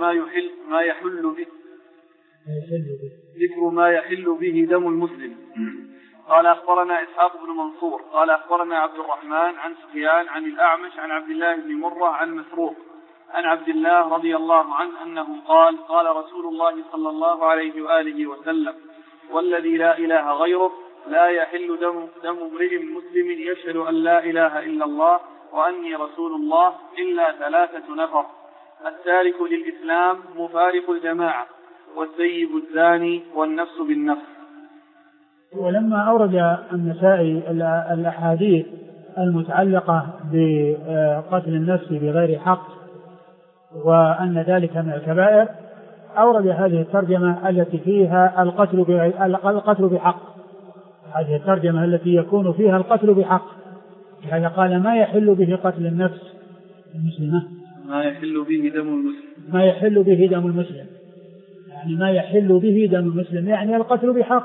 ما يحل به دم المسلم. قال أخبرنا إسحاق بن منصور قال أخبرنا عبد الرحمن عن سفيان عن الأعمش عن عبد الله بن مرة عن مسروق عن عبد الله رضي الله عنه أنه قال: قال رسول الله صلى الله عليه وآله وسلم: والذي لا إله غيره لا يحل دم امرئ مسلم يشهد أن لا إله إلا الله وأني رسول الله إلا 3 نفر: التارك للإسلام مفارق الجماعة، والسيب الزاني، والنفس بالنفس. ولما أورد النسائي الأحاديث المتعلقة بقتل النفس بغير حق وأن ذلك من الكبائر أورد هذه الترجمة التي فيها القتل بحق، هذه الترجمة التي يكون فيها القتل بحق. هذا قال ما يحل به قتل النفس المسلمة، ما يحل به دم المسلم، ما يحل به دم المسلم، يعني ما يحل به دم المسلم يعني القتل بحق،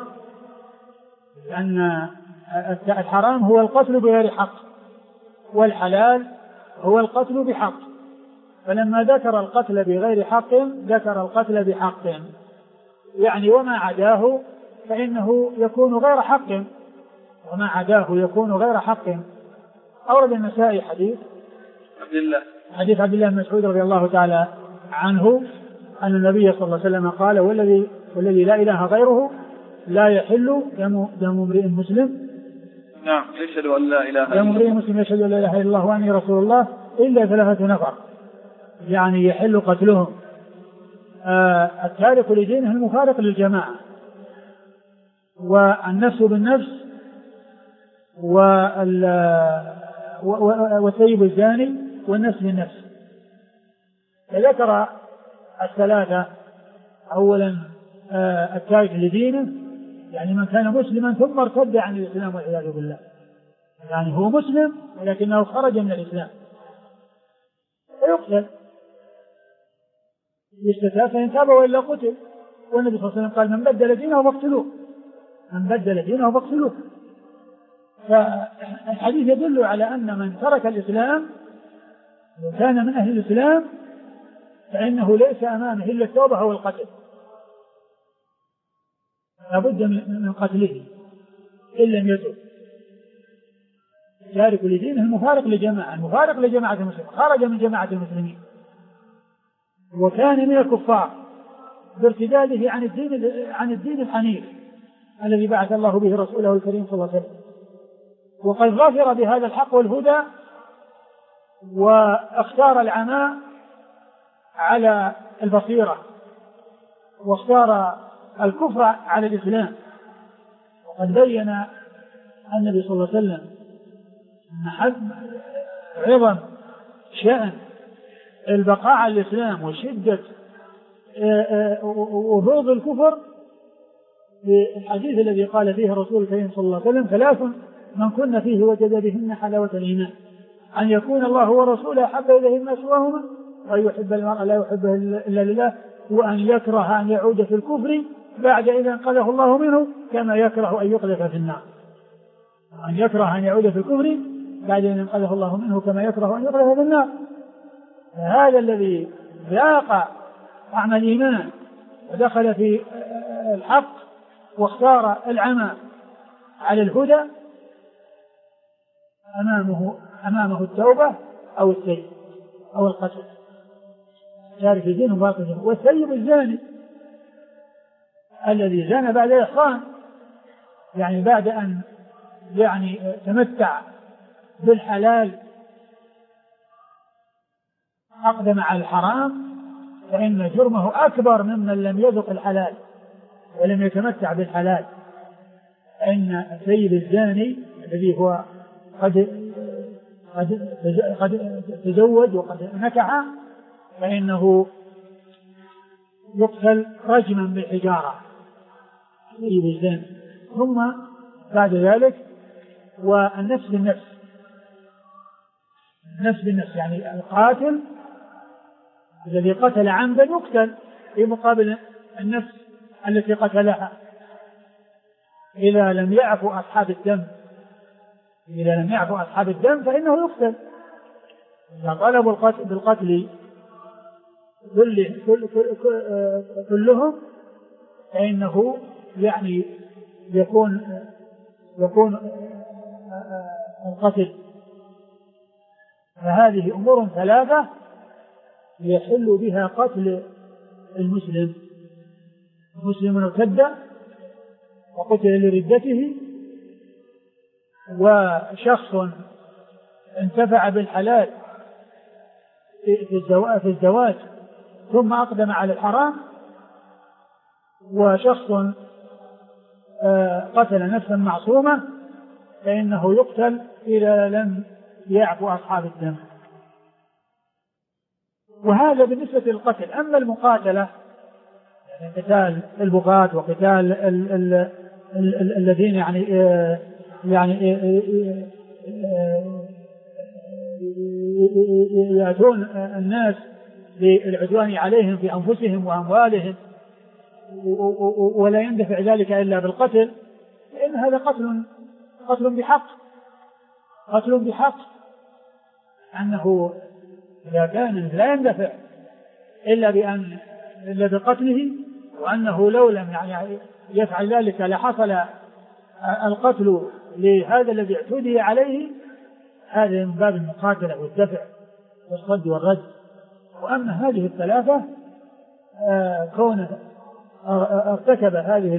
لأن الحرام هو القتل بغير حق والحلال هو القتل بحق، فلما ذكر القتل بغير حق ذكر القتل بحق، يعني وما عداه فإنه يكون غير حق، وما عداه يكون غير حق. أورد النسائي حديث عبد الله بن مسعود رضي الله تعالى عنه أن النبي صلى الله عليه وسلم قال والذي لا إله غيره لا يحل دم امرئ مسلم، نعم، يشهد أن لا إله إلا الله، دم امرئ مسلم يشهد أن لا إله إلا الله وأني رسول الله إلا 3 نفر، يعني يحل قتلهم التارك لدينه المفارق للجماعة، والنفس بالنفس، والثيب الزاني، والنفس بالنفس. فذكر 3 أولا التارك لدينه، يعني من كان مسلما ثم ارتد عن الإسلام والعياذ بالله، يعني هو مسلم ولكنه خرج من الإسلام فيقتل، يستتاب فإن تاب وإلا قتل، والنبي صلى الله عليه وسلم قال من بدل دينه فاقتلوه، من بدل دينه فاقتلوه. فالحديث يدل على أن من ترك الإسلام وكان من أهل الإسلام فإنه ليس أمامه إلا التوبة أو القتل، لابد من قتله إن لم يتب. تارك لدينه المفارق لجماعة، المفارق لجماعة المسلمين، خرج من جماعة المسلمين وكان من الكفار بارتداده عن الدين الحنيف الذي بعث الله به رسوله الكريم صلى الله عليه وسلم، وقد ظفر بهذا الحق والهدى واختار العماء على البصيرة واختار الكفر على الإسلام. وقد بين النبي صلى الله عليه وسلم عظم شأن البقاء على الإسلام وشدة وبغض الكفر في الحديث الذي قال فيه الرسول الكريم صلى الله عليه وسلم 3 من كن فيه وجد بهن حلاوة الإيمان، أن يكون الله ورسوله أحب إليه ما سواهما، وأن يحب المرء لا يحبه إلا لله، وأن يكره أن يعود في الكفر بعد إذا انقذه الله منه كما يكره أن يقذف في النار، أن يكره أن يعود في الكفر بعد إذا انقذه الله منه كما يكره أن يقذف في النار. هذا الذي ذاق طعم الإيمان ودخل في الحق واختار العمى على الهدى أمامه التوبة أو السيء أو القتل، تارك الدين وباطل. والسيء الزاني الذي زنى بعد إحصان، يعني بعد أن تمتع بالحلال أقدم على الحرام، فإن جرمه أكبر ممن لم يذق الحلال ولم يتمتع بالحلال. إن السيد الزاني الذي هو قد تزوج وقد نكح فإنه يقتل رجما بالحجارة، السيد الزاني. ثم بعد ذلك والنفس بالنفس، النفس بالنفس يعني القاتل الذي قتل عمدا يقتل في مقابل النفس التي قتلها إذا لم يعفو أصحاب الدم فإنه يقتل. إذا طلبوا بالقتل كلهم فإنه يعني يكون القتل. فهذه أمور 3 يحل بها قتل المسلم: مسلم ارتد وقتل لردته، وشخص انتفع بالحلال في الزواج ثم أقدم على الحرام، وشخص قتل نفسا معصومة فإنه يقتل إذا لم يعفو أصحاب الدم. وهذا بالنسبة للقتل. أما المقاتلة يعني قتال البغاة وقتال الذين يعني يأتون الناس بالعدوان عليهم في أنفسهم وأموالهم ولا يندفع ذلك إلا بالقتل، فإن هذا قتل بحق أنه إذا كان لا يندفع إلا بقتله، وأنه لو لم يعني يفعل ذلك لحصل القتل لهذا الذي اعتدي عليه، هذا من باب المقاتلة والدفع والصد والرد. وأما هذه الثلاثة كونه ارتكب هذه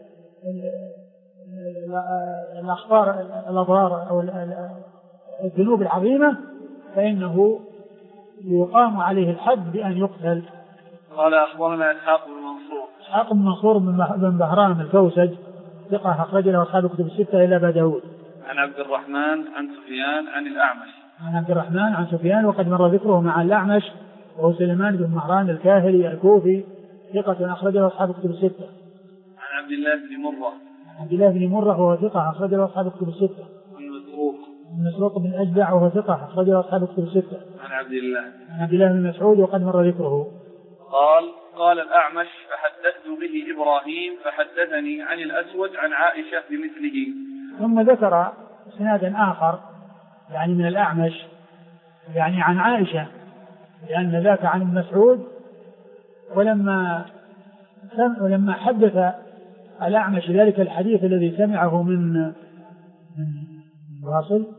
الأضرار أو الذنوب العظيمة فإنه يقام عليه الحد بأن يقتل. قال أخبرنا إسحاق بن منصور بن بهرام الكوسج ثقة أخرج له أصحاب الكتب الستة إلا أبا داود. عن عبد الرحمن عن سفيان عن الأعمش. عن عبد الرحمن عن سفيان وقد مر ذكره مع الأعمش وهو سليمان بن مهران الكاهلي الكوفي ثقة أخرج له أصحاب الكتب الستة. عن عبد الله بن مرة. عبد الله بن مرة وهو ثقة أخرج له أصحاب الكتب الستة. عن مسروق بن أجدع وهو ثقة أخرج له أصحاب الكتب الستة. عن عبد الله بن مسعود وقد مر ذكره. قال الأعمش فحدثت به إبراهيم فحدثني عن الأسود عن عائشة بمثله. ثم ذكر إسنادا آخر يعني من الأعمش يعني عن عائشة، لأن ذاك عن مسعود. ولما حدث الأعمش ذلك الحديث الذي سمعه من واصل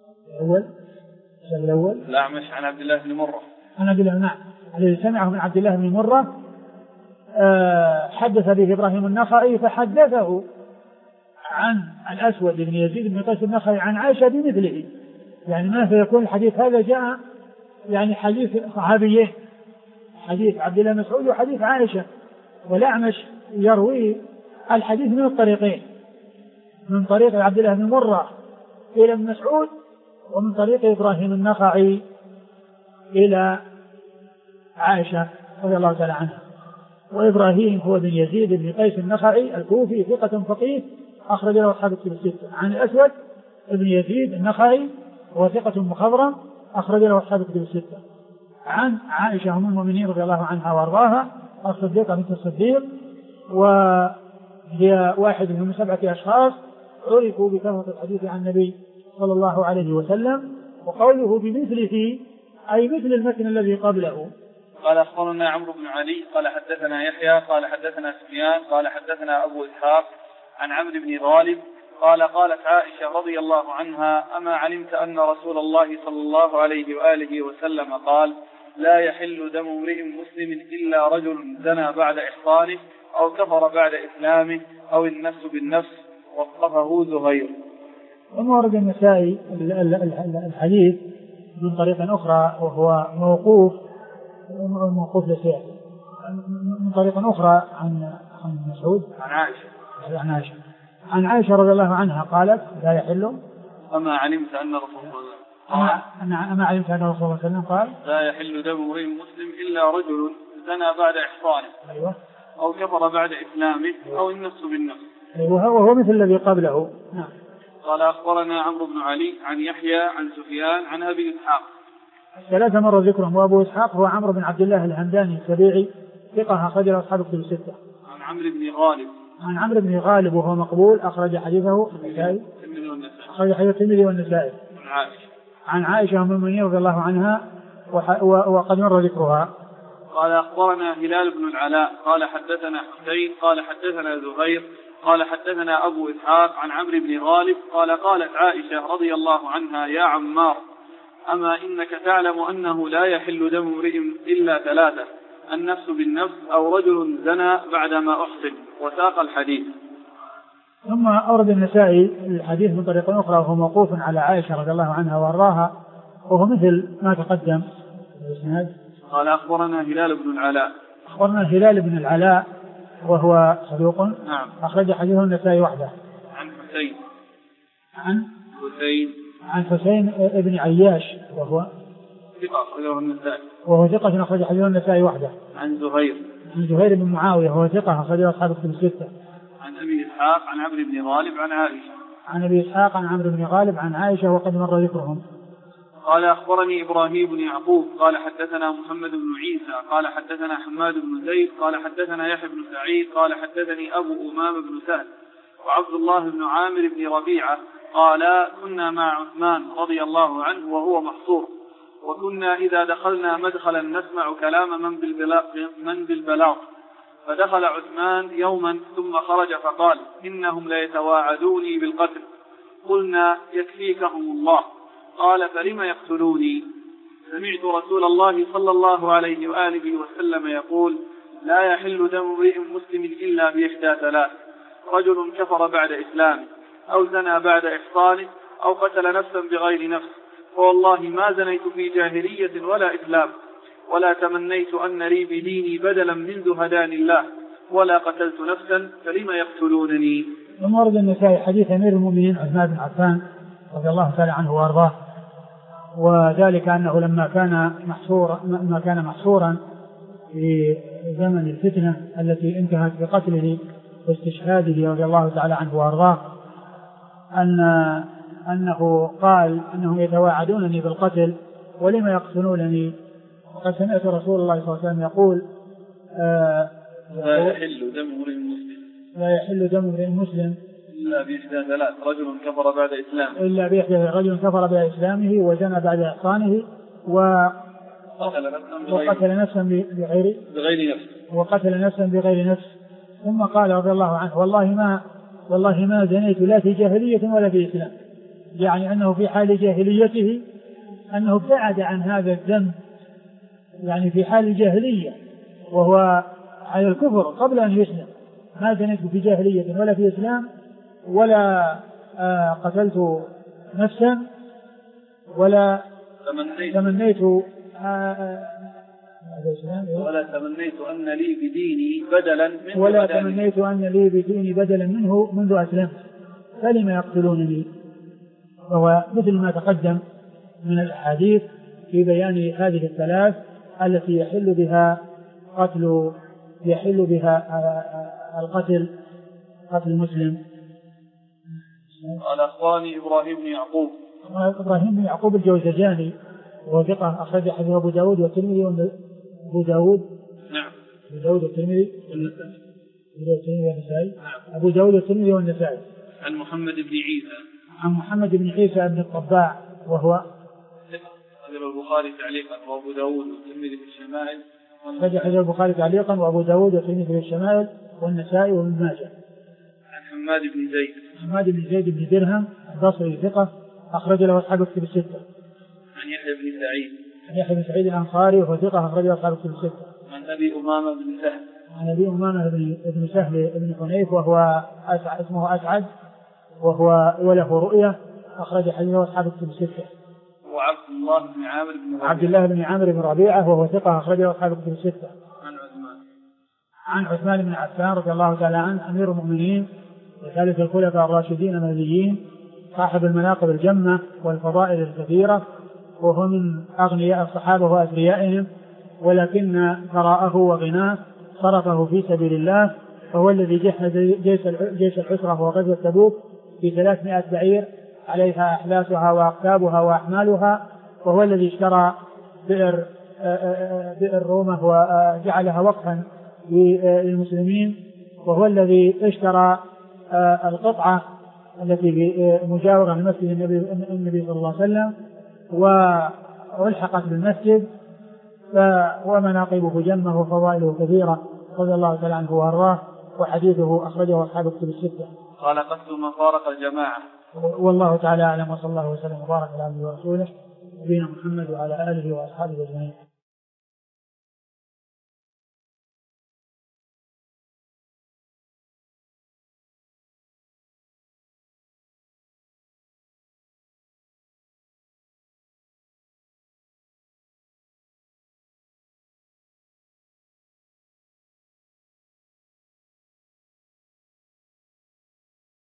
الأول الأعمش عن عبد الله بن مرة الذي سمعه من عبد الله بن مرة حدث به إبراهيم النخعي فحدثه عن الأسود بن يزيد بن قيس النخعي عن عائشة بمثله. يعني ما سيكون الحديث هذا جاء يعني حديث صحابيين، حديث عبد الله مسعود وحديث عائشة، والأعمش يروي الحديث من الطريقين، من طريق عبد الله بن مرة إلى ابن مسعود ومن طريق إبراهيم النخعي إلى عائشة رضي الله تعالى عنها. وإبراهيم هو بن يزيد بن قيس النخعي الكوفي ثقة فقيه أخرج له أصحاب الكتب الستة. عن الأسود بن يزيد النخعي وهو ثقة مخضرم أخرج له أصحاب الكتب الستة. عن عائشة أم المؤمنين رضي الله عنها وأرضاها الصديقة بنت الصديق، وهي واحد من 7 أشخاص عرفوا بكثرة الحديث عن النبي صلى الله عليه وسلم. وقوله بمثله أي مثل المتن الذي قبله. قال أخبرنا عمرو بن علي قال حدثنا يحيى قال حدثنا سفيان قال حدثنا أبو إسحاق عن عمرو بن غالب قال قالت عائشة رضي الله عنها أما علمت أن رسول الله صلى الله عليه وآله وسلم قال لا يحل دم امرئ مسلم إلا رجل زنى بعد إحصانه أو كفر بعد إسلامه أو النفس بالنفس وصفه زهير. ثم ورد النسائي الحديث من طريق أخرى وهو موقوف لسيئة من طريق أخرى عن مسعود عن عائشة رضي الله عنها قالت لا يحل أما علمت أن رسول الله صلى الله عليه وسلم قال لا يحل دم امرئ مسلم إلا رجل زنى بعد إحصانه أيوة أو كفر بعد إسلامه أو النفس بالنفس. أيوة وهو مثل الذي قبله. نعم. قال أخبرنا عمرو بن علي عن يحيى عن سفيان عن أبي إسحاق. 3 مر ذكرهم. وأبو إسحاق هو عمرو بن عبد الله الهمداني السبيعي ثقة أخرج له أصحاب الكتب الستة. عن عمرو بن غالب وهو مقبول أخرج حديثه النسائي الترمذي والنسائي. عن عائشة أم المؤمنين رضي الله عنها وقد مر ذكرها. قال أخبرنا هلال بن العلاء قال حدثنا حسين قال حدثنا زهير قال حدثنا أبو إسحاق عن عمرو بن غالب قال قالت عائشة رضي الله عنها يا عمار أما إنك تعلم أنه لا يحل دم امرئ إلا 3 النفس بالنفس أو رجل زنى بعدما أحصن وساق الحديث. ثم أورد النسائي الحديث من طريق أخرى وهو موقوف على عائشة رضي الله عنها وأرضاها وهو مثل ما تقدم. قال أخبرنا هلال بن العلاء وهو صدوق. نعم. أخرج حديثه النسائي وحده. عن حسين. عن حسين ابن عياش وهو ثقة أخرج حديثه النسائي وحده. عن زهير بن معاوية وهو ثقة أخرج أصحاب الكتب الستة. عن أبي إسحاق عن عمرو بن غالب عن عائشة. عن أبي إسحاق عن عمرو بن غالب عن عائشة وقد مر ذكرهم. قال أخبرني إبراهيم بن يعقوب قال حدثنا محمد بن عيسى قال حدثنا حماد بن زيد قال حدثنا يحيى بن سعيد قال حدثني أبو أمامة بن سهل وعبد الله بن عامر بن ربيعة قال كنا مع عثمان رضي الله عنه وهو محصور، وكنا إذا دخلنا مدخلا نسمع كلام من بالبلاط، فدخل عثمان يوما ثم خرج فقال إنهم ليتواعدوني بالقتل. قلنا يكفيكهم الله. قال فلم يقتلوني؟ سمعت رسول الله صلى الله عليه وآله وسلم يقول لا يحل دم امرئ مسلم إلا بإحدى ثلاث: رجل كفر بعد إسلامه، أو زنى بعد إحصانه، أو قتل نفسا بغير نفس. فوالله ما زنيت في جاهلية ولا إسلام، ولا تمنيت أن لي بديني بدلا منذ هداني الله، ولا قتلت نفسا، فلم يقتلونني. ثم ورد النسائي حديث أمير المؤمنين عثمان بن عفان رضي الله تعالى عنه وأرضاه، وذلك أنه لما كان محصورا في زمن الفتنة التي انتهت بقتله واستشهاده رضي الله تعالى عنه وأرضاه، أنه قال أنهم يتواعدونني بالقتل ولم يقتلونني، وقد سمعت رسول الله صلى الله عليه وسلم يقول لا يحل دم امرئ مسلم إلا بإحدى ثلاث: رجل كفر بعد إسلامه، وزنى بعد إحصانه، وقتل نفسا بغير نفس. ثم قال رضي الله عنه والله ما زنيت لا في جاهلية ولا في إسلام، يعني أنه في حال جاهليته أنه ابتعد عن هذا الذنب، يعني في حال الجاهلية وهو على الكفر قبل أن يسلم، ما زنيت في جاهلية ولا في إسلام، ولا قتلت نفسا، ولا تمنيت أن لي بديني بدلا منه منذ أسلمت، فلم يقتلونني. وهو مثل ما تقدم من الأحاديث في بيان هذه الثلاث التي يحل بها قتل المسلم. قال أخبرني إبراهيم بن يعقوب الجوزجاني وهو ثقة أخرج حديثه أبو داود والترمذي والنسائي. أبو داود والترمذي والنسائي. عن محمد بن عيسى بن الطباع وهو البخاري تعليقا وأبو داود والترمذي في الشمائل. أخرج حديث البخاري تعليقا وأبو داود والترمذي في الشمائل والنسائي وابن ماجه. عن حماد بن زيد بن درهم البصري ثقة أخرج له أصحاب الكتب الستة. عن يحيى بن سعيد الأنصاري وهو ثقة أخرج له أصحاب الكتب الستة. عن أبي أمامة بن سهل بن حنيف وهو اسمه أسعد وله رؤية أخرج حديثه أصحاب الكتب الستة. وعبد الله بن عامر بن ربيعة وهو ثقة أخرج له أصحاب الكتب الستة. عن عثمان بن عفان رضي الله تعالى عنه أمير المؤمنين وثالث الخلفاء الراشدين المهديين صاحب المناقب الجمة والفضائل الكثيرة، وهو من أغنياء الصحابة وأثريائهم، ولكن ثراءه وغناه صرفه في سبيل الله، فهو الذي جهز جيش العسرة وغزوة تبوك في 300 بعير عليها أحلاسها وأقتابها وأحمالها، وهو الذي اشترى بئر رومة وجعلها وقفا للمسلمين، وهو الذي اشترى القطعة التي مجاورة لمسجد النبي صلى الله عليه وسلم والحقت بالمسجد، ومناقبه جمة وفضائله كثيرة رضي الله تعالى عنه وارضاه، وحديثه أخرجه أصحاب الكتب الستة. قال قتل من فارق الجماعة. والله تعالى أعلم، وصلى الله وسلم وبارك على عبده ورسوله نبينا محمد وعلى آله وأصحابه أجمعين.